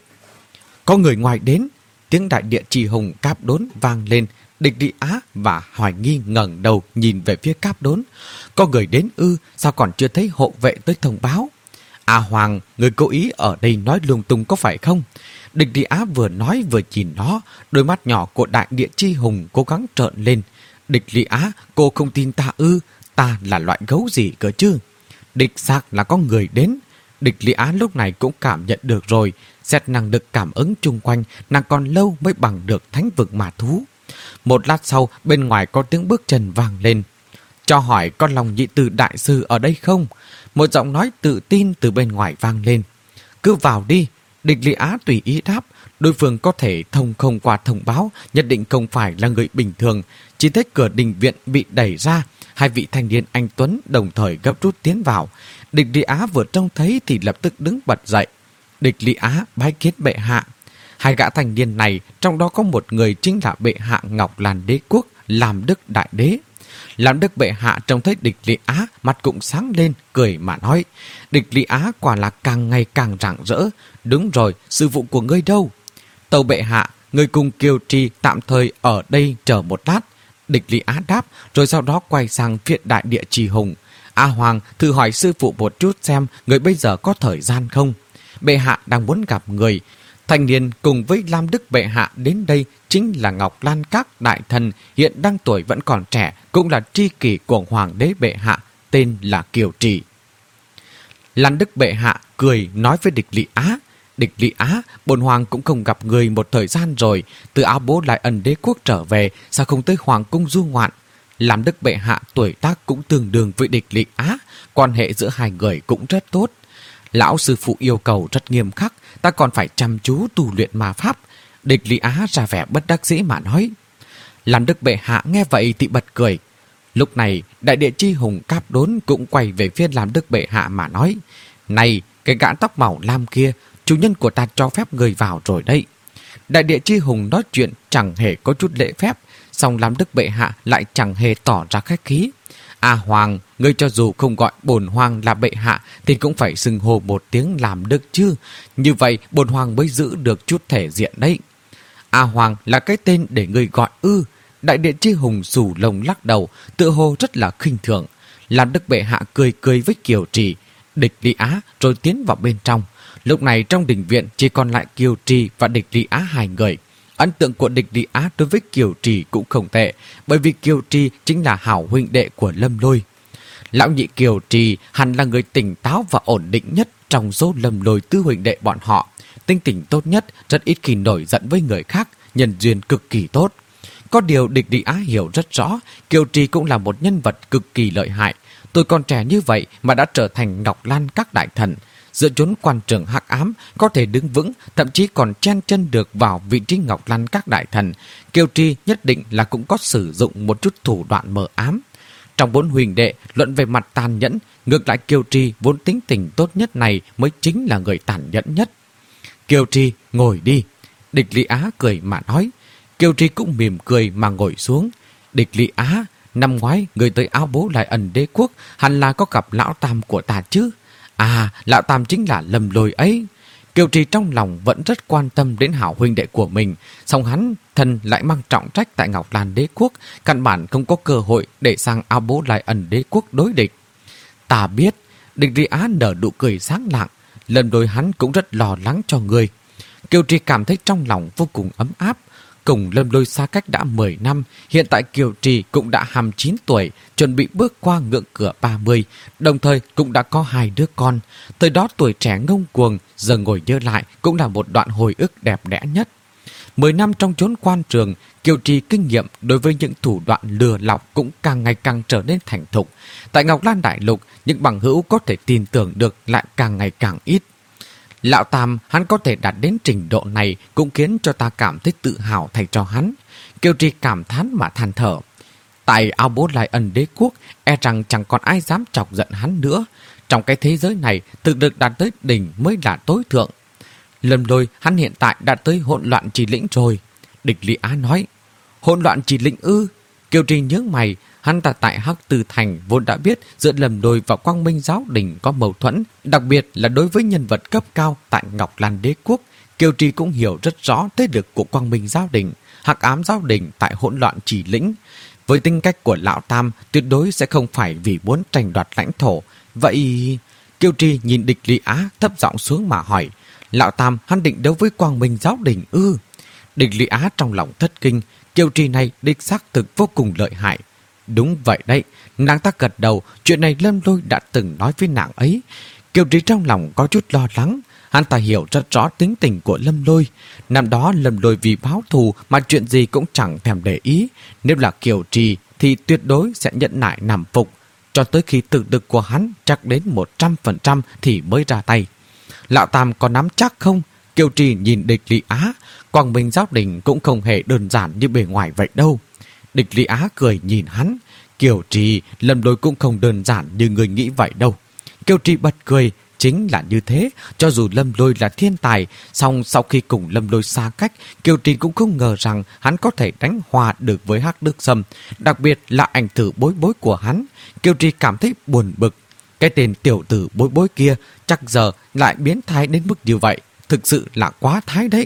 Có người ngoài đến, tiếng Đại Địa Trì Hùng, Cáp Đốn vang lên. Địch Lý Á và Hoài Nghi ngẩng đầu nhìn về phía Cáp Đốn. Có người đến ư, sao còn chưa thấy hộ vệ tới thông báo? À Hoàng, người cố ý ở đây nói lung tung có phải không? Địch Lý Á vừa nói vừa nhìn nó, đôi mắt nhỏ của Đại Địa Chi Hùng cố gắng trợn lên. Địch Lý Á, cô không tin ta ư? Ta là loại gấu gì cơ chứ? Địch xác là có người đến. Địch Lý Á lúc này cũng cảm nhận được rồi, xét năng lực cảm ứng chung quanh, nàng còn lâu mới bằng được thánh vực mà thú. Một lát sau, bên ngoài có tiếng bước chân vang lên. Cho hỏi con Long Nhị Tử đại sư ở đây không? Một giọng nói tự tin từ bên ngoài vang lên. Cứ vào đi. Địch Lý Á tùy ý đáp. Đối phương có thể thông không qua thông báo, nhất định không phải là người bình thường. Chỉ thấy cửa đình viện bị đẩy ra, hai vị thanh niên anh tuấn đồng thời gấp rút tiến vào. Địch Lý Á vừa trông thấy thì lập tức đứng bật dậy. Địch Lý Á bái kiến bệ hạ. Hai gã thanh niên này, trong đó có một người chính là bệ hạ Ngọc Lan Đế Quốc, Lam Đức Đại Đế. Lam Đức bệ hạ trông thấy Địch Lý Á, mặt cũng sáng lên, cười mà nói. Địch Lý Á quả là càng ngày càng rạng rỡ. Đúng rồi, sư phụ của ngươi đâu? Tâu bệ hạ, ngươi cùng Kiều Trì tạm thời ở đây chờ một lát. Địch Lý Á đáp, rồi sau đó quay sang phía đại địa Trì Hùng. A Hoàng, thử hỏi sư phụ một chút xem người bây giờ có thời gian không? Bệ hạ đang muốn gặp người. Thanh niên cùng với Lam Đức bệ hạ đến đây chính là Ngọc Lan Các đại thần, hiện đang tuổi vẫn còn trẻ, cũng là tri kỷ của Hoàng đế bệ hạ, tên là Kiều Trì. Lan Đức bệ hạ cười nói với Địch Lý Á. Địch Lý Á, bổn hoàng cũng không gặp người một thời gian rồi, từ Áo Bố Lại Ẩn Đế Quốc trở về, sao không tới Hoàng cung du ngoạn? Lam Đức bệ hạ tuổi tác cũng tương đương với Địch Lý Á, quan hệ giữa hai người cũng rất tốt. Lão sư phụ yêu cầu rất nghiêm khắc, ta còn phải chăm chú tu luyện ma pháp. Địch Lý Á ra vẻ bất đắc dĩ mà nói. Lam Đức bệ hạ nghe vậy thì bật cười. Lúc này, đại địa Chi Hùng Cáp Đốn cũng quay về phía Lam Đức bệ hạ mà nói. Này, cái gã tóc màu lam kia, chủ nhân của ta cho phép người vào rồi đây. Đại địa Chi Hùng nói chuyện chẳng hề có chút lễ phép, song Lam Đức bệ hạ lại chẳng hề tỏ ra khách khí. À Hoàng, ngươi cho dù không gọi bổn hoàng là bệ hạ thì cũng phải xưng hô một tiếng làm đức chứ. Như vậy bổn hoàng mới giữ được chút thể diện đấy. À Hoàng là cái tên để ngươi gọi ư? Đại địa Chi Hùng xù lông lắc đầu, tựa hồ rất là khinh thường. Lam Đức bệ hạ cười cười với Kiều Trì. Địch Lý Á rồi tiến vào bên trong. Lúc này trong đình viện chỉ còn lại Kiều Trì và Địch Lý Á hai người. Ấn tượng của Địch Lý Á đối với Kiều Trì cũng không tệ, bởi vì Kiều Trì chính là hảo huynh đệ của Lâm Lôi. Lão nhị Kiều Trì hẳn là người tỉnh táo và ổn định nhất trong số Lâm Lôi tứ huynh đệ bọn họ. Tính tình tốt nhất, rất ít khi nổi giận với người khác, nhân duyên cực kỳ tốt. Có điều Địch Lý Á hiểu rất rõ, Kiều Trì cũng là một nhân vật cực kỳ lợi hại. Tôi còn trẻ như vậy mà đã trở thành Ngọc Lan Các đại thần. Giữa chốn quan trường hắc ám có thể đứng vững, thậm chí còn chen chân được vào vị trí Ngọc Lan Các đại thần. Kiều Trì nhất định là cũng có sử dụng một chút thủ đoạn mờ ám. Trong bốn huynh đệ luận về mặt tàn nhẫn, ngược lại Kiều Trì vốn tính tình tốt nhất này mới chính là người tàn nhẫn nhất. Kiều Trì, ngồi đi. Địch Lý Á cười mà nói. Kiều Trì cũng mỉm cười mà ngồi xuống. Địch Lý Á, năm ngoái người tới Áo Bố Lại Ẩn Đế Quốc hẳn là có gặp lão tam của ta chứ? À, lão tam chính là Lâm Lôi ấy. Kiều Trì trong lòng vẫn rất quan tâm đến hảo huynh đệ của mình, song hắn thân lại mang trọng trách tại Ngọc Lan Đế Quốc, căn bản không có cơ hội để sang Áo Bố Lại Ẩn Đế Quốc đối địch. Ta biết. Địch Lý Á nở nụ cười sáng lạng. Lần đôi hắn cũng rất lo lắng cho người. Kiều Trì cảm thấy trong lòng vô cùng ấm áp. Cùng Lâm Lôi xa cách đã mười năm, hiện tại Kiều Trì cũng đã hai mươi chín tuổi, chuẩn bị bước qua ngưỡng cửa ba mươi, đồng thời cũng đã có hai đứa con. Thời đó tuổi trẻ ngông cuồng, giờ ngồi nhớ lại cũng là một đoạn hồi ức đẹp đẽ nhất. Mười năm trong chốn quan trường, Kiều Trì kinh nghiệm đối với những thủ đoạn lừa lọc cũng càng ngày càng trở nên thành thục. Tại Ngọc Lan Đại Lục, những bằng hữu có thể tin tưởng được lại càng ngày càng ít. Lão Tam hắn có thể đạt đến trình độ này cũng khiến cho ta cảm thấy tự hào thay cho hắn. Kiều Trì cảm thán mà than thở. Tại Áo Bố Lại Ẩn Đế Quốc, e rằng chẳng còn ai dám chọc giận hắn nữa. Trong cái thế giới này, thực lực đạt tới đỉnh mới là tối thượng. Lâm Lôi hắn hiện tại đã tới hỗn loạn chỉ lĩnh rồi. Địch Lý Á nói. Hỗn loạn chỉ lĩnh ư? Kiều Trì nhớ mày. Hắn ta tại Hắc Tư Thành vốn đã biết giữa Lâm Lôi và Quang Minh Giáo Đình có mâu thuẫn, đặc biệt là đối với nhân vật cấp cao tại Ngọc Lan Đế Quốc. Kiều Trì cũng hiểu rất rõ thế lực của Quang Minh Giáo Đình, Hắc Ám Giáo Đình tại hỗn loạn chỉ lĩnh. Với tính cách của lão Tam, tuyệt đối sẽ không phải vì muốn tranh đoạt lãnh thổ. Vậy... Kiều Trì nhìn Địch Lý Á thấp giọng xuống mà hỏi. Lão Tam hắn định đấu với Quang Minh Giáo Đình ư? Địch Lý Á trong lòng thất kinh. Kiều Trì này đích xác thực vô cùng lợi hại. Đúng vậy đấy, nàng ta gật đầu, chuyện này Lâm Lôi đã từng nói với nàng ấy. Kiều Trì trong lòng có chút lo lắng. Hắn ta hiểu rất rõ tính tình của Lâm Lôi. Năm đó Lâm Lôi vì báo thù mà chuyện gì cũng chẳng thèm để ý. Nếu là Kiều Trì thì tuyệt đối sẽ nhẫn nại nằm phục, cho tới khi thực lực của hắn chắc đến một trăm phần trăm thì mới ra tay. Lão Tam có nắm chắc không? Kiều Trì nhìn Địch Lý Á. Quang Minh Giáo Đình cũng không hề đơn giản như bề ngoài vậy đâu. Địch Lý Á cười nhìn hắn. Kiều Trì, Lâm Lôi cũng không đơn giản như người nghĩ vậy đâu. Kiều Trì bật cười. Chính là như thế, cho dù Lâm Lôi là thiên tài, song sau khi cùng Lâm Lôi xa cách, Kiều Trì cũng không ngờ rằng hắn có thể đánh hòa được với Hắc Đức Sâm, đặc biệt là ảnh tử Bối Bối của hắn. Kiều Trì cảm thấy buồn bực. Cái tên tiểu tử Bối Bối kia chắc giờ lại biến thái đến mức như vậy, thực sự là quá thái đấy.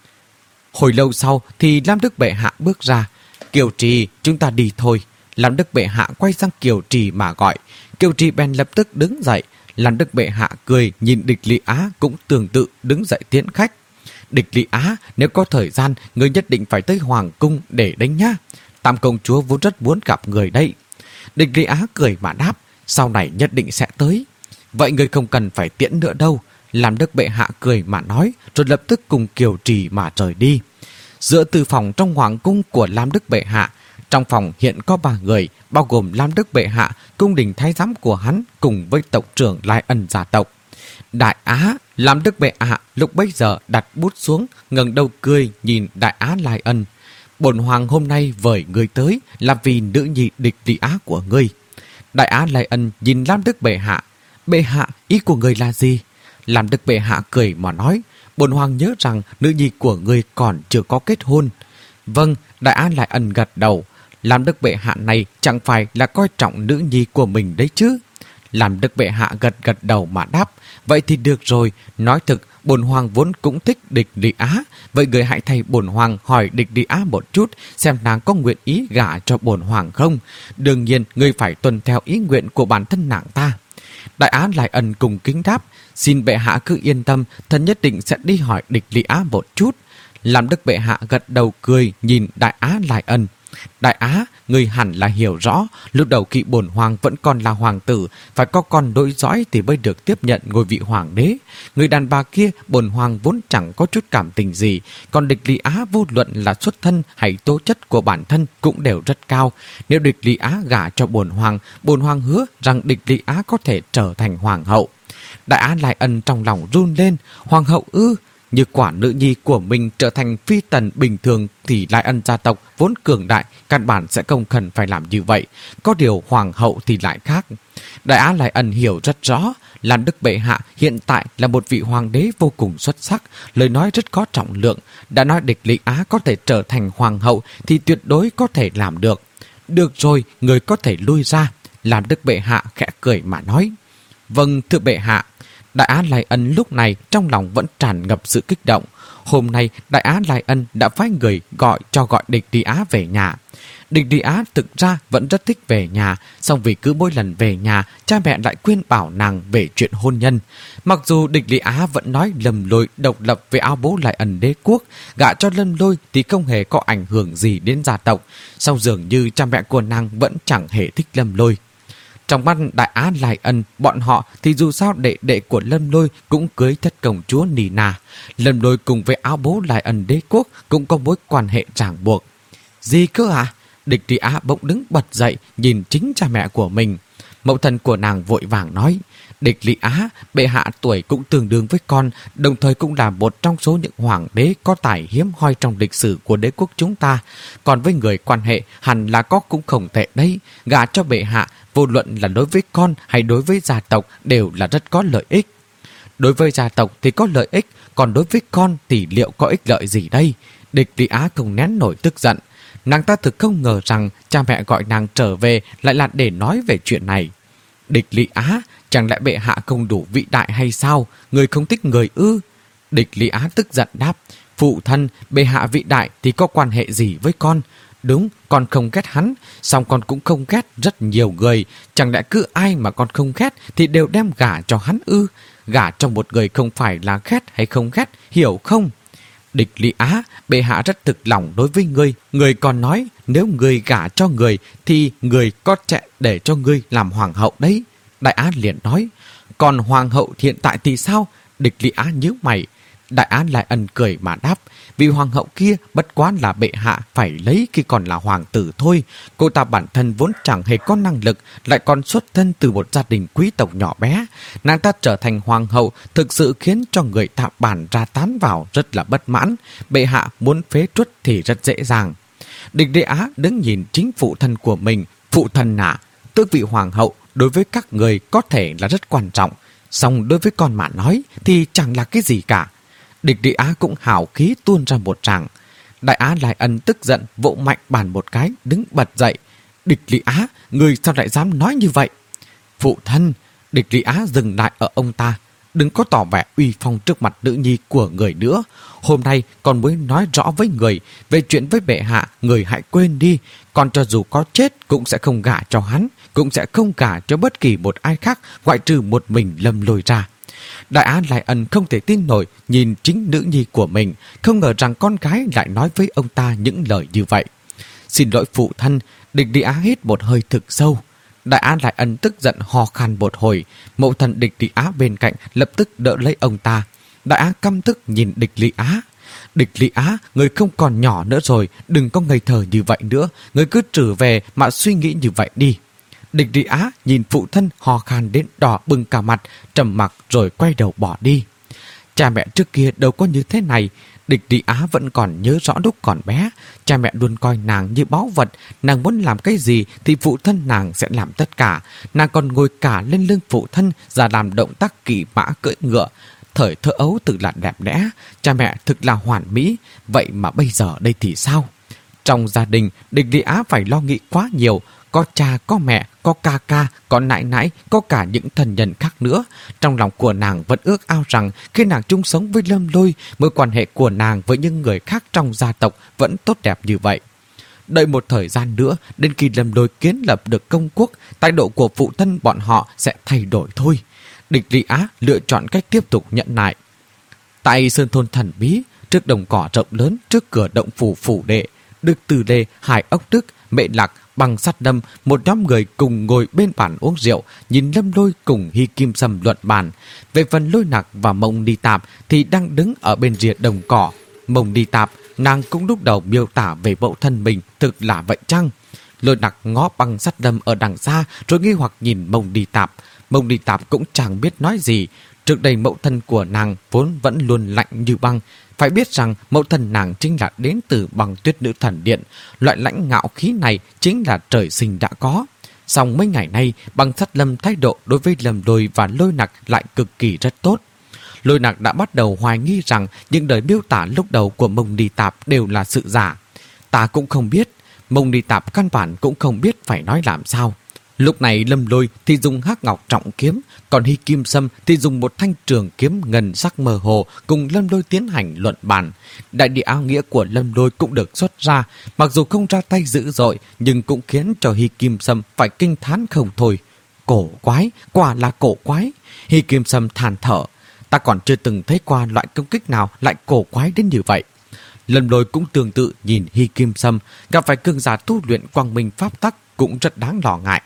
Hồi lâu sau thì Lam Đức Bệ Hạ bước ra. Kiều Trì, chúng ta đi thôi. Lam Đức Bệ Hạ quay sang Kiều Trì mà gọi. Kiều Trì bèn lập tức đứng dậy. Lam Đức Bệ Hạ cười nhìn Địch Lý Á cũng tương tự đứng dậy tiễn khách. Địch Lý Á, nếu có thời gian, người nhất định phải tới Hoàng Cung để đánh nhá. Tam công chúa vốn rất muốn gặp người đây. Địch Lý Á cười mà đáp, sau này nhất định sẽ tới. Vậy người không cần phải tiễn nữa đâu. Lam Đức Bệ Hạ cười mà nói, rồi lập tức cùng Kiều Trì mà rời đi. Giữa từ phòng trong Hoàng Cung của Lam Đức Bệ Hạ, trong phòng hiện có ba người, bao gồm Lam Đức Bệ Hạ, cung đình thái giám của hắn cùng với tộc trưởng Lai Ân gia tộc. Đại Á, Lam Đức Bệ Hạ lúc bấy giờ đặt bút xuống, ngẩng đầu cười nhìn Đại Á Lai Ân. Bổn hoàng hôm nay vời ngươi tới là vì nữ nhi Địch Lý Á của ngươi. Đại Á Lai Ân nhìn Lam Đức Bệ Hạ. Bệ Hạ, ý của ngươi là gì? Lam Đức Bệ Hạ cười mà nói, bổn hoàng nhớ rằng nữ nhi của ngươi còn chưa có kết hôn. Vâng, Đại Á Lai Ân gật đầu. Lam Đức Bệ Hạ này chẳng phải là coi trọng nữ nhi của mình đấy chứ? Lam Đức Bệ Hạ gật gật đầu mà đáp, vậy thì được rồi. Nói thực, bổn hoàng vốn cũng thích Địch Lý Á. Vậy người hãy thay bổn hoàng hỏi Địch Lý Á một chút, xem nàng có nguyện ý gả cho bổn hoàng không. Đương nhiên, ngươi phải tuân theo ý nguyện của bản thân nàng ta. Đại Á Lai Ân cùng kính đáp, xin bệ hạ cứ yên tâm, thần nhất định sẽ đi hỏi Địch Lý Á một chút. Lam Đức Bệ Hạ gật đầu cười nhìn Đại Á Lai Ân. Đại Á, người hẳn là hiểu rõ, lúc đầu khi bổn hoàng vẫn còn là hoàng tử, phải có con nối dõi thì mới được tiếp nhận ngôi vị hoàng đế. Người đàn bà kia bổn hoàng vốn chẳng có chút cảm tình gì, còn Địch Lý Á vô luận là xuất thân hay tố chất của bản thân cũng đều rất cao. Nếu Địch Lý Á gả cho bổn hoàng, bổn hoàng hứa rằng Địch Lý Á có thể trở thành hoàng hậu. Đại Á Lai Ân trong lòng run lên, hoàng hậu ư? Như quả nữ nhi của mình trở thành phi tần bình thường thì Lai Ân gia tộc vốn cường đại, căn bản sẽ không cần phải làm như vậy. Có điều hoàng hậu thì lại khác. Đại Á Lai Ân hiểu rất rõ, Lam Đức Bệ Hạ hiện tại là một vị hoàng đế vô cùng xuất sắc, lời nói rất có trọng lượng. Đã nói Địch Lý Á có thể trở thành hoàng hậu thì tuyệt đối có thể làm được. Được rồi, người có thể lui ra. Lam Đức Bệ Hạ khẽ cười mà nói, vâng thưa bệ hạ. Đại Á Lai Ân lúc này trong lòng vẫn tràn ngập sự kích động. Hôm nay Đại Á Lai Ân đã phái người gọi cho gọi Địch Lý Á về nhà. Địch Lý Á thực ra vẫn rất thích về nhà, song vì cứ mỗi lần về nhà, cha mẹ lại khuyên bảo nàng về chuyện hôn nhân. Mặc dù Địch Lý Á vẫn nói Lâm Lôi độc lập về áo bố Lai Ân đế quốc, gả cho Lâm Lôi thì không hề có ảnh hưởng gì đến gia tộc, song dường như cha mẹ của nàng vẫn chẳng hề thích Lâm Lôi. Trong mắt Đại Á Lai Ân, bọn họ thì dù sao đệ đệ của Lâm Lôi cũng cưới thất công chúa Nina. Lâm Lôi cùng với áo bố Lai Ân đế quốc cũng có mối quan hệ ràng buộc. Gì cơ à? Địch Lý Á bỗng đứng bật dậy nhìn chính cha mẹ của mình. Mẫu thân của nàng vội vàng nói, Địch Lý Á, bệ hạ tuổi cũng tương đương với con, đồng thời cũng là một trong số những hoàng đế có tài hiếm hoi trong lịch sử của đế quốc chúng ta. Còn với người quan hệ hẳn là có cũng không tệ đấy. Gả cho bệ hạ, vô luận là đối với con hay đối với gia tộc đều là rất có lợi ích. Đối với gia tộc thì có lợi ích, còn đối với con thì liệu có ích lợi gì đây? Địch Lý Á không nén nổi tức giận. Nàng ta thực không ngờ rằng cha mẹ gọi nàng trở về lại là để nói về chuyện này. Địch Lý Á, chẳng lẽ bệ hạ không đủ vĩ đại hay sao? Người không thích người ư? Địch Lý Á tức giận đáp, phụ thân, bệ hạ vĩ đại thì có quan hệ gì với con? Đúng, con không ghét hắn, song con cũng không ghét rất nhiều người. Chẳng lẽ cứ ai mà con không ghét thì đều đem gả cho hắn ư? Gả cho một người không phải là ghét hay không ghét, hiểu không? Địch Lý Á, bệ hạ rất thực lòng đối với ngươi. Ngươi còn nói nếu ngươi gả cho người thì người có chạy để cho ngươi làm hoàng hậu đấy. Đại Á liền nói, Còn hoàng hậu hiện tại thì sao? Địch Lý Á nhíu mày. Đại Á Lai Ân cười mà đáp, vì hoàng hậu kia bất quá là bệ hạ phải lấy khi còn là hoàng tử thôi. Cô ta bản thân vốn chẳng hề có năng lực, lại còn xuất thân từ một gia đình quý tộc nhỏ bé. Nàng ta trở thành hoàng hậu thực sự khiến cho người ta bản ra tán vào rất là bất mãn. Bệ hạ muốn phế truất thì rất dễ dàng. Địch Lý Á đứng nhìn chính phụ thân của mình. Phụ thân ạ, tước vị hoàng hậu đối với các người có thể là rất quan trọng, song đối với con mà nói thì chẳng là cái gì cả. Địch Lý Á cũng hào khí tuôn ra một tràng. Đại Á Lai Ân tức giận vỗ mạnh bàn một cái, đứng bật dậy. Địch Lý Á, người sao lại dám nói như vậy? Phụ thân, Địch Lý Á dừng lại ở ông ta. Đừng có tỏ vẻ uy phong trước mặt nữ nhi của người nữa. Hôm nay con mới nói rõ với người về chuyện với bệ hạ, người hãy quên đi. Con cho dù có chết cũng sẽ không gả cho hắn, cũng sẽ không gả cho bất kỳ một ai khác ngoại trừ một mình Lâm Lôi ra. Đại Á Lai Ân không thể tin nổi nhìn chính nữ nhi của mình, không ngờ rằng con gái lại nói với ông ta những lời như vậy. Xin lỗi phụ thân. Địch Lý Á hít một hơi thực sâu. Đại Á Lai Ân tức giận ho khan một hồi. Mẫu thân Địch Lý Á bên cạnh lập tức đỡ lấy ông ta. Đại Á căm tức nhìn Địch Lý Á. Địch Lý Á, người không còn nhỏ nữa rồi, đừng có ngây thơ như vậy nữa. Người cứ trở về mà suy nghĩ như vậy đi. Địch Lý Á nhìn phụ thân ho khan đến đỏ bừng cả mặt, trầm mặc rồi quay đầu bỏ đi. Cha mẹ trước kia đâu có như thế này. Địch Lý Á vẫn còn nhớ rõ lúc còn bé. Cha mẹ luôn coi nàng như báu vật. Nàng muốn làm cái gì thì phụ thân nàng sẽ làm tất cả. Nàng còn ngồi cả lên lưng phụ thân ra làm động tác kỳ mã cưỡi ngựa. Thời thơ ấu tự là đẹp đẽ. Cha mẹ thực là hoàn mỹ. Vậy mà bây giờ đây thì sao? Trong gia đình, Địch Lý Á phải lo nghĩ quá nhiều. Có cha, có mẹ, có ca ca, có nãi nãi, có cả những thân nhân khác nữa. Trong lòng của nàng vẫn ước ao rằng khi nàng chung sống với Lâm Lôi, mối quan hệ của nàng với những người khác trong gia tộc vẫn tốt đẹp như vậy. Đợi một thời gian nữa, đến khi Lâm Lôi kiến lập được công quốc, thái độ của phụ thân bọn họ sẽ thay đổi thôi. Địch Lý Á lựa chọn cách tiếp tục nhận lại. Tại sơn thôn thần bí, trước đồng cỏ rộng lớn, trước cửa động phủ phủ đệ, Đức Từ Lê, Hải Ốc Đức, Mệ Lạc, Bằng Sắt Đâm, một nhóm người cùng ngồi bên bàn uống rượu, nhìn Lâm Lôi cùng Hy Kim Sâm luận bàn. Về phần Lôi Nặc và Mông Đi Tạp thì đang đứng ở bên rìa đồng cỏ. Mông Đi Tạp, nàng cũng lúc đầu miêu tả về mẫu thân mình, thực là vậy chăng? Lôi Nặc ngó Bằng Sắt Đâm ở đằng xa rồi nghi hoặc nhìn Mông Đi Tạp. Mông Đi Tạp cũng chẳng biết nói gì. Trước đây mẫu thân của nàng vốn vẫn luôn lạnh như băng. Phải biết rằng mẫu thân nàng chính là đến từ Băng Tuyết Nữ Thần Điện. Loại lãnh ngạo khí này chính là trời sinh đã có. Song mấy ngày nay, Bằng Sắt Lâm thái độ đối với Lâm Lôi và Lôi Nặc lại cực kỳ rất tốt. Lôi Nặc đã bắt đầu hoài nghi rằng những lời miêu tả lúc đầu của Mông Đi Tạp đều là sự giả. Ta cũng không biết. Mông Đi Tạp căn bản cũng không biết phải nói làm sao. Lúc này Lâm Lôi thì dùng hắc ngọc trọng kiếm, còn Hy Kim Sâm thì dùng một thanh trường kiếm ngân sắc mơ hồ cùng Lâm Lôi tiến hành luận bàn. Đại địa áo nghĩa của Lâm Lôi cũng được xuất ra, mặc dù không ra tay dữ dội nhưng cũng khiến cho Hy Kim Sâm phải kinh thán không thôi. Cổ quái, quả là cổ quái. Hy Kim Sâm than thở, ta còn chưa từng thấy qua loại công kích nào lại cổ quái đến như vậy. Lâm Lôi cũng tương tự nhìn Hy Kim Sâm, gặp phải cường giả tu luyện quang minh pháp tắc cũng rất đáng lo ngại.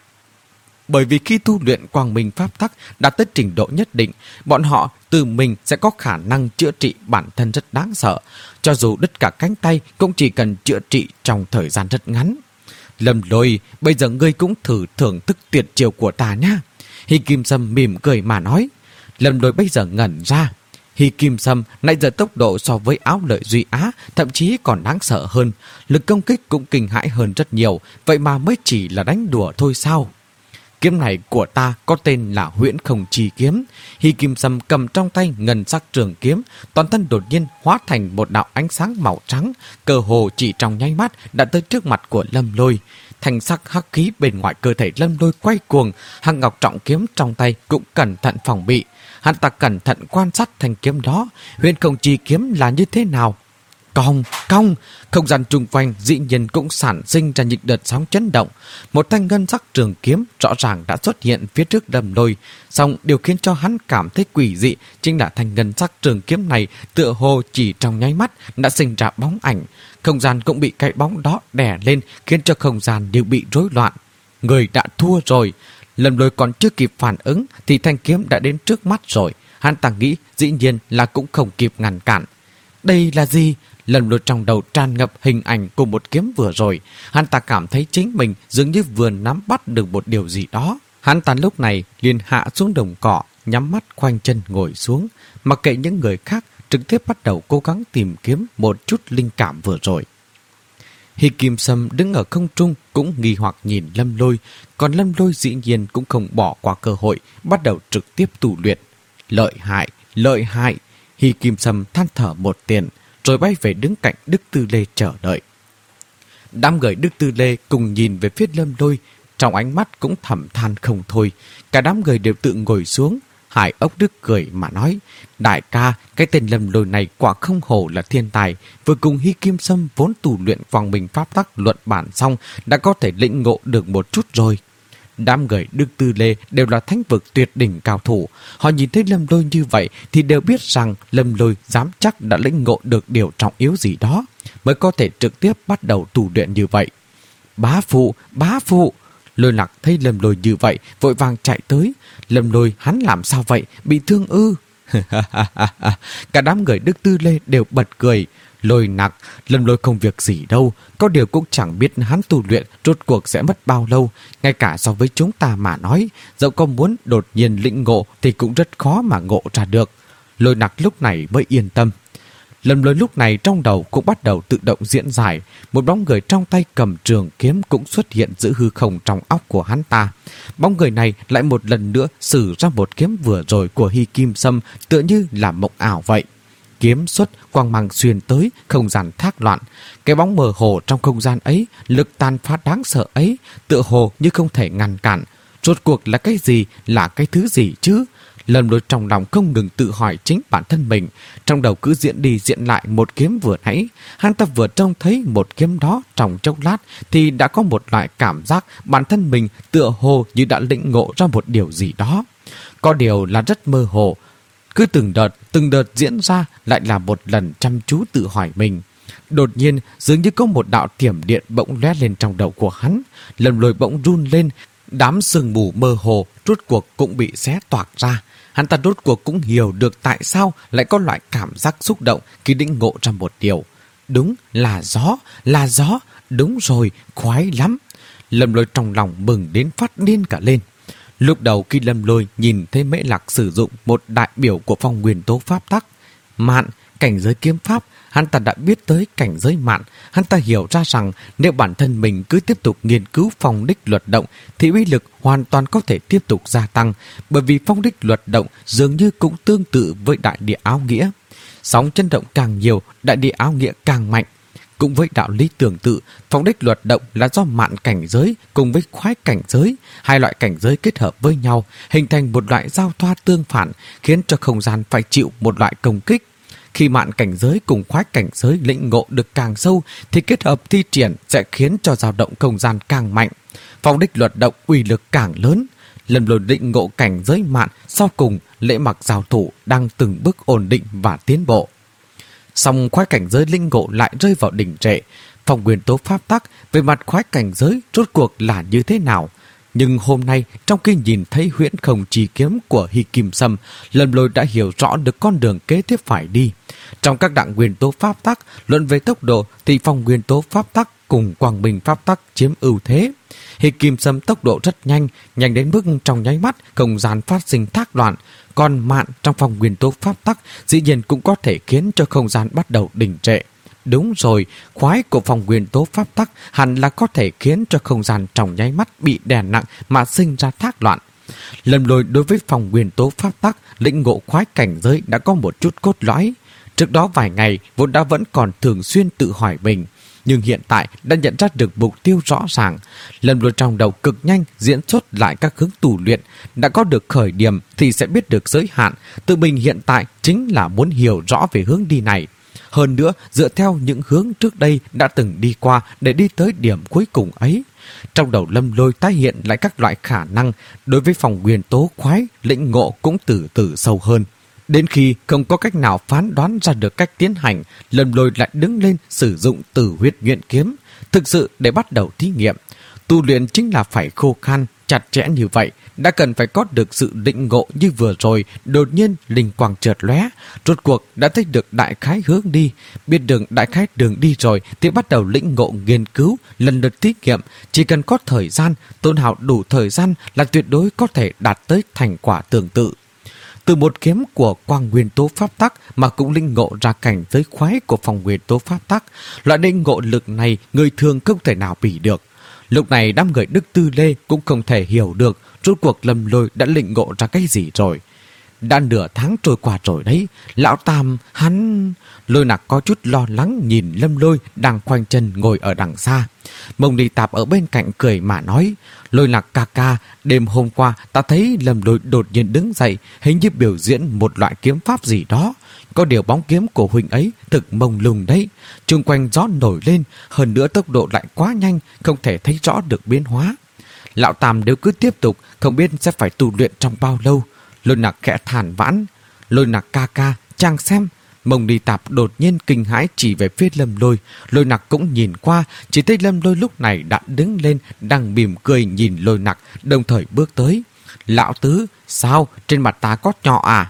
Bởi vì khi tu luyện quang minh pháp tắc đạt tới trình độ nhất định, bọn họ từ mình sẽ có khả năng chữa trị bản thân rất đáng sợ. Cho dù đứt cả cánh tay cũng chỉ cần chữa trị trong thời gian rất ngắn. Lâm Lôi, bây giờ ngươi cũng thử thưởng thức tuyệt chiêu của ta nha. Hy Kim Sâm mỉm cười mà nói. Lâm Lôi bây giờ ngẩn ra. Hy Kim Sâm nãy giờ tốc độ so với Áo Lợi Duy Á thậm chí còn đáng sợ hơn. Lực công kích cũng kinh hãi hơn rất nhiều. Vậy mà mới chỉ là đánh đùa thôi sao? Kiếm này của ta có tên là Huyễn Không Chi Kiếm. Hy Kim Sâm cầm trong tay ngân sắc trường kiếm, toàn thân đột nhiên hóa thành một đạo ánh sáng màu trắng, cơ hồ chỉ trong nháy mắt đã tới trước mặt của Lâm Lôi. Thanh sắc hắc khí bên ngoài cơ thể Lâm Lôi quay cuồng, hắc ngọc trọng kiếm trong tay cũng cẩn thận phòng bị. Hắn ta cẩn thận quan sát thanh kiếm đó, Huyễn Không Chi Kiếm là như thế nào. Cong, cong, không gian chung quanh dĩ nhiên cũng sản sinh ra những đợt sóng chấn động. Một thanh ngân sắc trường kiếm rõ ràng đã xuất hiện phía trước Lâm Lôi. Song điều khiến cho hắn cảm thấy quỷ dị chính là thanh ngân sắc trường kiếm này tựa hồ chỉ trong nháy mắt đã sinh ra bóng ảnh. Không gian cũng bị cái bóng đó đè lên khiến cho không gian đều bị rối loạn. Người đã thua rồi. Lâm Lôi còn chưa kịp phản ứng thì thanh kiếm đã đến trước mắt rồi. Hắn ta nghĩ dĩ nhiên là cũng không kịp ngăn cản. Đây là gì? Lâm Lôi trong đầu tràn ngập hình ảnh của một kiếm vừa rồi. Hắn ta cảm thấy chính mình dường như vừa nắm bắt được một điều gì đó. Hắn ta lúc này liền hạ xuống đồng cỏ, nhắm mắt khoanh chân ngồi xuống, mặc kệ những người khác, trực tiếp bắt đầu cố gắng tìm kiếm một chút linh cảm vừa rồi. Hy Kim Sâm đứng ở không trung cũng nghi hoặc nhìn Lâm Lôi, còn Lâm Lôi dĩ nhiên cũng không bỏ qua cơ hội, bắt đầu trực tiếp tu luyện. Lợi hại, lợi hại! Hy Kim Sâm than thở một tiếng, rồi bay về đứng cạnh Đức Tư Lê chờ đợi. Đám người Đức Tư Lê cùng nhìn về phía Lâm Lôi, trong ánh mắt cũng thầm than không thôi. Cả đám người đều tự ngồi xuống. Hải Ốc Đức cười mà nói, đại ca, cái tên Lâm Lôi này quả không hổ là thiên tài, vừa cùng Hy Kim Sâm vốn tu luyện Quang Minh Pháp Tắc luận bản xong, đã có thể lĩnh ngộ được một chút rồi. Đám người Đức Tư Lê đều là thánh vực tuyệt đỉnh cao thủ. Họ nhìn thấy Lâm Lôi như vậy thì đều biết rằng Lâm Lôi dám chắc đã lĩnh ngộ được điều trọng yếu gì đó, mới có thể trực tiếp bắt đầu tu luyện như vậy. Bá phụ, bá phụ! Lôi Lạc thấy Lâm Lôi như vậy, vội vàng chạy tới. Lâm Lôi hắn làm sao vậy? Bị thương ư? Cả đám người Đức Tư Lê đều bật cười. Lôi Lạc, Lâm Lôi không việc gì đâu, có điều cũng chẳng biết hắn tu luyện rốt cuộc sẽ mất bao lâu. Ngay cả so với chúng ta mà nói, dẫu có muốn đột nhiên lĩnh ngộ thì cũng rất khó mà ngộ ra được. Lôi Lạc lúc này mới yên tâm. Lâm Lôi lúc này trong đầu cũng bắt đầu tự động diễn giải. Một bóng người trong tay cầm trường kiếm cũng xuất hiện giữa hư không trong óc của hắn ta. Bóng người này lại một lần nữa sử ra một kiếm vừa rồi của Hy Kim Sâm, tựa như là mộng ảo vậy. Kiếm xuất, quang mang xuyên tới, không gian thác loạn. Cái bóng mờ hồ trong không gian ấy, lực tàn phá đáng sợ ấy, tựa hồ như không thể ngăn cản. Rốt cuộc là cái gì, là cái thứ gì chứ? Lâm Lôi trong lòng không ngừng tự hỏi chính bản thân mình. Trong đầu cứ diễn đi diễn lại một kiếm vừa nãy. Hắn ta vừa trông thấy một kiếm đó trong chốc lát thì đã có một loại cảm giác bản thân mình tựa hồ như đã lĩnh ngộ ra một điều gì đó. Có điều là rất mơ hồ. Cứ từng đợt, từng đợt diễn ra lại là một lần chăm chú tự hỏi mình. Đột nhiên dường như có một đạo thiểm điện bỗng lóe lên trong đầu của hắn. Lâm Lôi bỗng run lên. Đám sương mù mơ hồ rốt cuộc cũng bị xé toạc ra. Hắn ta rốt cuộc cũng hiểu được tại sao lại có loại cảm giác xúc động khi lĩnh ngộ ra một điều. Đúng là gió, là gió, đúng rồi, khoái lắm. Lâm Lôi trong lòng mừng đến phát điên cả lên. Lúc đầu khi Lâm Lôi nhìn thấy Mễ Lạc sử dụng một đại biểu của phong nguyên tố pháp tắc, mạn, cảnh giới kiếm pháp, hắn ta đã biết tới cảnh giới mạn. Hắn ta hiểu ra rằng nếu bản thân mình cứ tiếp tục nghiên cứu phong đích luật động thì uy lực hoàn toàn có thể tiếp tục gia tăng, bởi vì phong đích luật động dường như cũng tương tự với đại địa áo nghĩa. Sóng chấn động càng nhiều, đại địa áo nghĩa càng mạnh. Cũng với đạo lý tương tự, phong đích luật động là do mạn cảnh giới cùng với khoái cảnh giới, hai loại cảnh giới kết hợp với nhau, hình thành một loại giao thoa tương phản, khiến cho không gian phải chịu một loại công kích. Khi mạn cảnh giới cùng khoái cảnh giới lĩnh ngộ được càng sâu thì kết hợp thi triển sẽ khiến cho dao động không gian càng mạnh. Phong đích luật động uy lực càng lớn. Lâm Lôi lĩnh ngộ cảnh giới mạn, sau cùng Lễ Mặc giao thủ đang từng bước ổn định và tiến bộ. Song khoái cảnh giới linh ngộ lại rơi vào đỉnh trệ. Phong nguyên tố pháp tắc về mặt khoái cảnh giới rốt cuộc là như thế nào? Nhưng hôm nay, trong khi nhìn thấy huyễn không chi kiếm của Hy Kim Sâm, Lâm Lôi đã hiểu rõ được con đường kế tiếp phải đi. Trong các đẳng nguyên tố pháp tắc, luận về tốc độ thì phong nguyên tố pháp tắc cùng quang minh pháp tắc chiếm ưu thế. Hy Kim Sâm tốc độ rất nhanh, nhanh đến mức trong nháy mắt không gian phát sinh thác loạn. Còn mạn trong phong nguyên tố pháp tắc dĩ nhiên cũng có thể khiến cho không gian bắt đầu đình trệ. Đúng rồi, khoái của phong nguyên tố pháp tắc hẳn là có thể khiến cho không gian trong nháy mắt bị đè nặng mà sinh ra thác loạn. Lâm Lôi đối với phong nguyên tố pháp tắc lĩnh ngộ khoái cảnh giới đã có một chút cốt lõi. Trước đó vài ngày vốn đã vẫn còn thường xuyên tự hỏi mình, nhưng hiện tại đã nhận ra được mục tiêu rõ ràng. Lâm Lôi trong đầu cực nhanh diễn xuất lại các hướng tu luyện, đã có được khởi điểm thì sẽ biết được giới hạn. Tự mình hiện tại chính là muốn hiểu rõ về hướng đi này. Hơn nữa, dựa theo những hướng trước đây đã từng đi qua để đi tới điểm cuối cùng ấy. Trong đầu Lâm Lôi tái hiện lại các loại khả năng, đối với phong nguyên tố khoái, lĩnh ngộ cũng từ từ sâu hơn. Đến khi không có cách nào phán đoán ra được cách tiến hành, Lâm Lôi lại đứng lên sử dụng Tử Huyết Nhuyễn Kiếm, thực sự để bắt đầu thí nghiệm. Tu luyện chính là phải khô khan, chặt chẽ như vậy, đã cần phải có được sự định ngộ như vừa rồi. Đột nhiên linh quang chợt lóe, rốt cuộc đã thấy được đại khái hướng đi. Biết đường đại khái đường đi rồi thì bắt đầu lĩnh ngộ nghiên cứu, lần lượt thí nghiệm. Chỉ cần có thời gian, Tôn Hạo đủ thời gian là tuyệt đối có thể đạt tới thành quả tương tự. Từ một kiếm của quang nguyên tố pháp tắc mà cũng linh ngộ ra cảnh giới khoái của phong nguyên tố pháp tắc. Loại linh ngộ lực này người thường không thể nào bì được. Lúc này đám người Đức Tư Lê cũng không thể hiểu được rốt cuộc Lâm Lôi đã linh ngộ ra cái gì rồi. Đã nửa tháng trôi qua rồi đấy. Lão Tam hắn... Lôi Nặc có chút lo lắng nhìn Lâm Lôi đang khoanh chân ngồi ở đằng xa. Mông Ly Tạp ở bên cạnh cười mà nói: Lôi Nặc ca ca, đêm hôm qua ta thấy Lâm Lôi đột nhiên đứng dậy, hình như biểu diễn một loại kiếm pháp gì đó. Có điều bóng kiếm của huynh ấy thực mông lung đấy. Chung quanh gió nổi lên, hơn nữa tốc độ lại quá nhanh, không thể thấy rõ được biến hóa. Lão Tam nếu cứ tiếp tục, không biết sẽ phải tu luyện trong bao lâu. Lôi Nặc khẽ than vãn: Lôi Nặc ca ca, chàng xem. Mông Ly Tạp đột nhiên kinh hãi chỉ về phía Lâm Lôi. Lôi Nặc cũng nhìn qua, chỉ thấy Lâm Lôi lúc này đã đứng lên, đang mỉm cười nhìn Lôi Nặc, đồng thời bước tới. Lão Tứ, sao, trên mặt ta có nhọ à?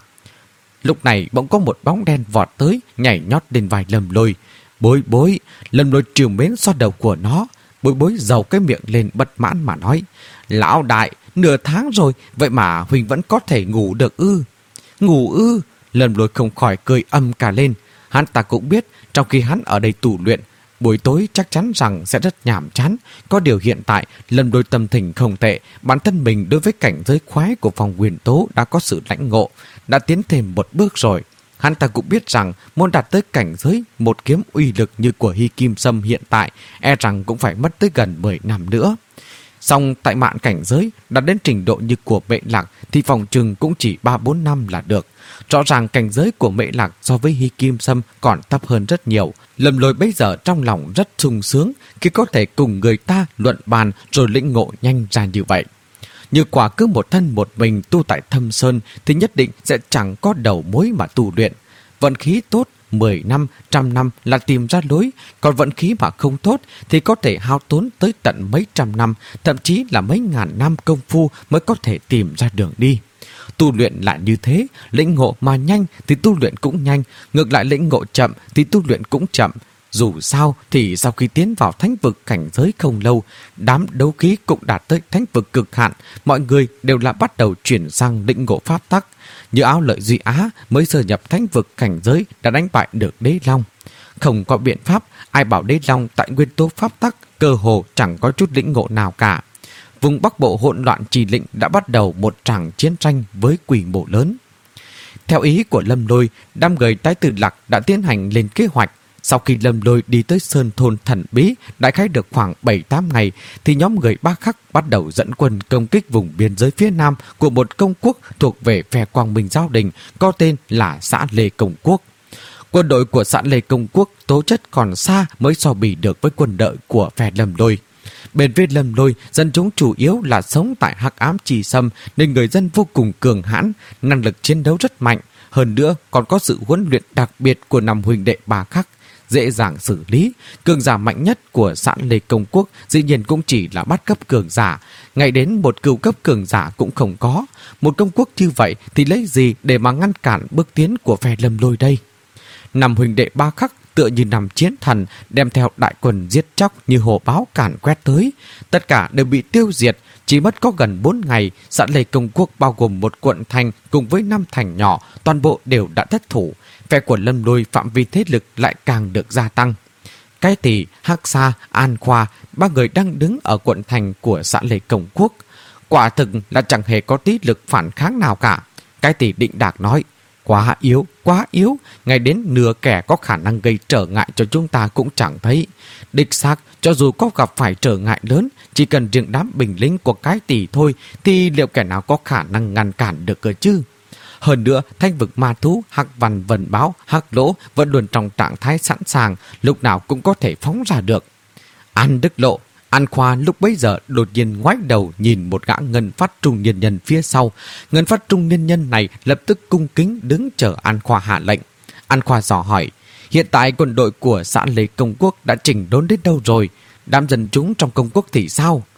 Lúc này bỗng có một bóng đen vọt tới, nhảy nhót lên vai Lâm Lôi. Bối bối, Lâm Lôi trìu mến xoa đầu của nó. Bối bối giầu cái miệng lên bất mãn mà nói: Lão đại, nửa tháng rồi, vậy mà huynh vẫn có thể ngủ được ư? Ngủ ư? Lâm Lôi không khỏi cười âm cả lên. Hắn ta cũng biết trong khi hắn ở đây tù luyện, buổi tối chắc chắn rằng sẽ rất nhàm chán. Có điều hiện tại Lâm Lôi tâm tình không tệ. Bản thân mình đối với cảnh giới khoái của phong nguyên tố đã có sự lãnh ngộ, đã tiến thêm một bước rồi. Hắn ta cũng biết rằng muốn đạt tới cảnh giới một kiếm uy lực như của Hy Kim Sâm hiện tại, e rằng cũng phải mất tới gần mười năm nữa. Song tại mạn cảnh giới đạt đến trình độ như của Mệ Lạc thì phòng trừng cũng chỉ ba bốn năm là được. Rõ ràng cảnh giới của Mệ Lạc so với Hy Kim Sâm còn thấp hơn rất nhiều. Lâm Lôi bây giờ trong lòng rất sung sướng khi có thể cùng người ta luận bàn rồi lĩnh ngộ nhanh ra như vậy. Như quả cứ một thân một mình tu tại Thâm Sơn thì nhất định sẽ chẳng có đầu mối mà tu luyện. Vận khí tốt, mười năm, trăm năm là tìm ra lối, còn vận khí mà không tốt thì có thể hao tốn tới tận mấy trăm năm, thậm chí là mấy ngàn năm công phu mới có thể tìm ra đường đi. Tu luyện lại như thế, lĩnh ngộ mà nhanh thì tu luyện cũng nhanh, ngược lại lĩnh ngộ chậm thì tu luyện cũng chậm. Dù sao thì sau khi tiến vào thánh vực cảnh giới không lâu, đám đấu khí cũng đạt tới thánh vực cực hạn, mọi người đều là bắt đầu chuyển sang lĩnh ngộ pháp tắc. Như Áo Lợi Duy Á mới sơ nhập thánh vực cảnh giới đã đánh bại được Đế Long. Không có biện pháp, ai bảo Đế Long tại nguyên tố pháp tắc cơ hồ chẳng có chút lĩnh ngộ nào cả. Vùng Bắc Bộ hỗn loạn Trì Lĩnh đã bắt đầu một tràng chiến tranh với quy mô lớn. Theo ý của Lâm Lôi, đám người Tái Tử Lạc đã tiến hành lên kế hoạch. Sau khi Lâm Lôi đi tới Sơn Thôn Thần Bí, đại khái được khoảng bảy tám ngày, thì nhóm người Ba Khắc bắt đầu dẫn quân công kích vùng biên giới phía nam của một công quốc thuộc về phe Quang Minh Giao Đình, có tên là xã Lê Công Quốc. Quân đội của xã Lê Công Quốc tố chất còn xa mới so bì được với quân đội của phe Lâm Lôi. Bên phía Lâm Lôi, dân chúng chủ yếu là sống tại Hắc Ám Trì Sâm nên người dân vô cùng cường hãn, năng lực chiến đấu rất mạnh. Hơn nữa còn có sự huấn luyện đặc biệt của năm huynh đệ Ba Khắc, dễ dàng xử lý. Cường giả mạnh nhất của xã Lê Công Quốc dĩ nhiên cũng chỉ là bắt cấp cường giả, ngay đến một cửu cấp cường giả cũng không có. Một công quốc như vậy thì lấy gì để mà ngăn cản bước tiến của phe Lâm Lôi đây? Năm huynh đệ Ba Khắc tựa như nằm chiến thần, đem theo đại quân giết chóc như hổ báo càn quét tới. Tất cả đều bị tiêu diệt. Chỉ mất có gần bốn ngày, xã Lê Công Quốc bao gồm một quận thành cùng với năm thành nhỏ, toàn bộ đều đã thất thủ. Phe của Lâm Lôi phạm vi thế lực lại càng được gia tăng. Cái Tỳ, Hắc Sa, An Khoa, ba người đang đứng ở quận thành của xã Lê Công Quốc. Quả thực là chẳng hề có tí lực phản kháng nào cả. Cái Tỳ định đạc nói: quá yếu, quá yếu, ngay đến nửa kẻ có khả năng gây trở ngại cho chúng ta cũng chẳng thấy. Đích xác, cho dù có gặp phải trở ngại lớn, chỉ cần riêng đám binh lính của Cái Tỳ thôi thì liệu kẻ nào có khả năng ngăn cản được cơ chứ? Hơn nữa, thanh vực ma thú, Hắc Văn Vân Báo, Hắc Lỗ vẫn luôn trong trạng thái sẵn sàng, lúc nào cũng có thể phóng ra được. An Đức Lộ, An Khoa lúc bấy giờ đột nhiên ngoái đầu nhìn một gã ngân phát trung niên nhân phía sau. Ngân phát trung niên nhân này lập tức cung kính đứng chờ An Khoa hạ lệnh. An Khoa dò hỏi: hiện tại quân đội của xã Lê Công Quốc đã chỉnh đốn đến đâu rồi? Đám dân chúng trong công quốc thì sao?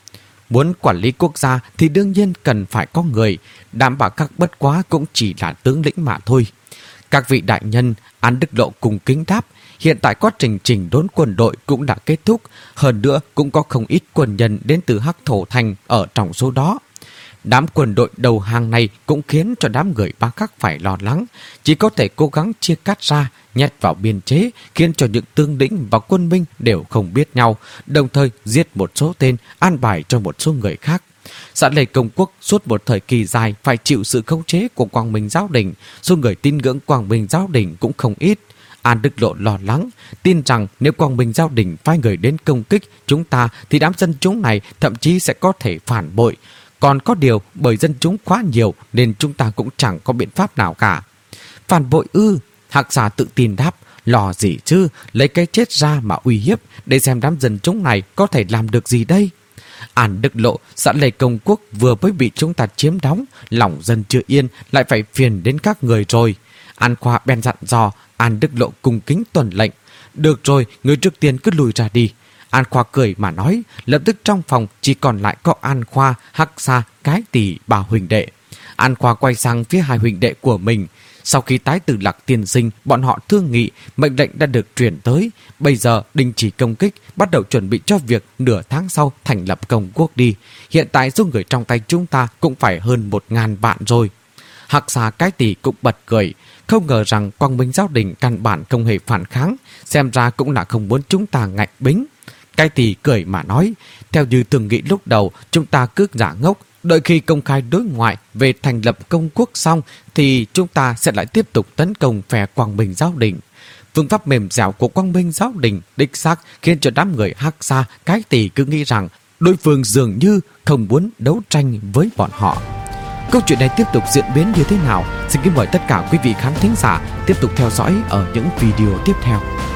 Muốn quản lý quốc gia thì đương nhiên cần phải có người, đảm bảo các bất quá cũng chỉ là tướng lĩnh mà thôi. Các vị đại nhân, An Đức Lộ cùng kính đáp, hiện tại quá trình chỉnh đốn quân đội cũng đã kết thúc, hơn nữa cũng có không ít quân nhân đến từ Hắc Thổ Thành ở trong số đó. Đám quân đội đầu hàng này cũng khiến cho đám người Ba Khắc phải lo lắng, chỉ có thể cố gắng chia cắt ra, nhét vào biên chế, khiến cho những tướng lĩnh và quân binh đều không biết nhau, đồng thời giết một số tên, an bài cho một số người khác. Dạ Lệ Công Quốc suốt một thời kỳ dài phải chịu sự khống chế của Quang Minh Giáo Đình, số người tin ngưỡng Quang Minh Giáo Đình cũng không ít. An Đức Lộ lo lắng, tin rằng nếu Quang Minh Giáo Đình phái người đến công kích chúng ta thì đám dân chúng này thậm chí sẽ có thể phản bội. Còn có điều bởi dân chúng quá nhiều nên chúng ta cũng chẳng có biện pháp nào cả. Phản bội ư? Hạc Xà tự tin đáp, lo gì chứ, lấy cái chết ra mà uy hiếp để xem đám dân chúng này có thể làm được gì đây. An Đức Lộ, Dạ Lệ Công Quốc vừa mới bị chúng ta chiếm đóng, lòng dân chưa yên, lại phải phiền đến các người rồi. An Khoa bèn dặn dò, An Đức Lộ cung kính tuân lệnh. Được rồi, người trước tiên cứ lùi ra đi. An Khoa cười mà nói, lập tức trong phòng chỉ còn lại có An Khoa, Hắc Xà, Cái Tỷ, bà huynh đệ. An Khoa quay sang phía hai huynh đệ của mình. Sau khi tái tử Lạc tiên sinh, bọn họ thương nghị, mệnh lệnh đã được truyền tới. Bây giờ đình chỉ công kích, bắt đầu chuẩn bị cho việc nửa tháng sau thành lập công quốc đi. Hiện tại số người trong tay chúng ta cũng phải hơn một ngàn vạn rồi. Hạc Xà, Cái Tỷ cũng bật cười, không ngờ rằng Quang Minh Giáo Đình căn bản không hề phản kháng, xem ra cũng là không muốn chúng ta ngạch bính. Cái Tỷ cười mà nói, theo như từng nghĩ lúc đầu, chúng ta cứ giả ngốc, đợi khi công khai đối ngoại về thành lập công quốc xong thì chúng ta sẽ lại tiếp tục tấn công phe Quang Minh Giáo Đình. Phương pháp mềm dẻo của Quang Minh Giáo Đình đích xác khiến cho đám người Hắc Xà, Cái Tỷ cứ nghĩ rằng đối phương dường như không muốn đấu tranh với bọn họ. Câu chuyện này tiếp tục diễn biến như thế nào? Xin kính mời tất cả quý vị khán thính giả tiếp tục theo dõi ở những video tiếp theo.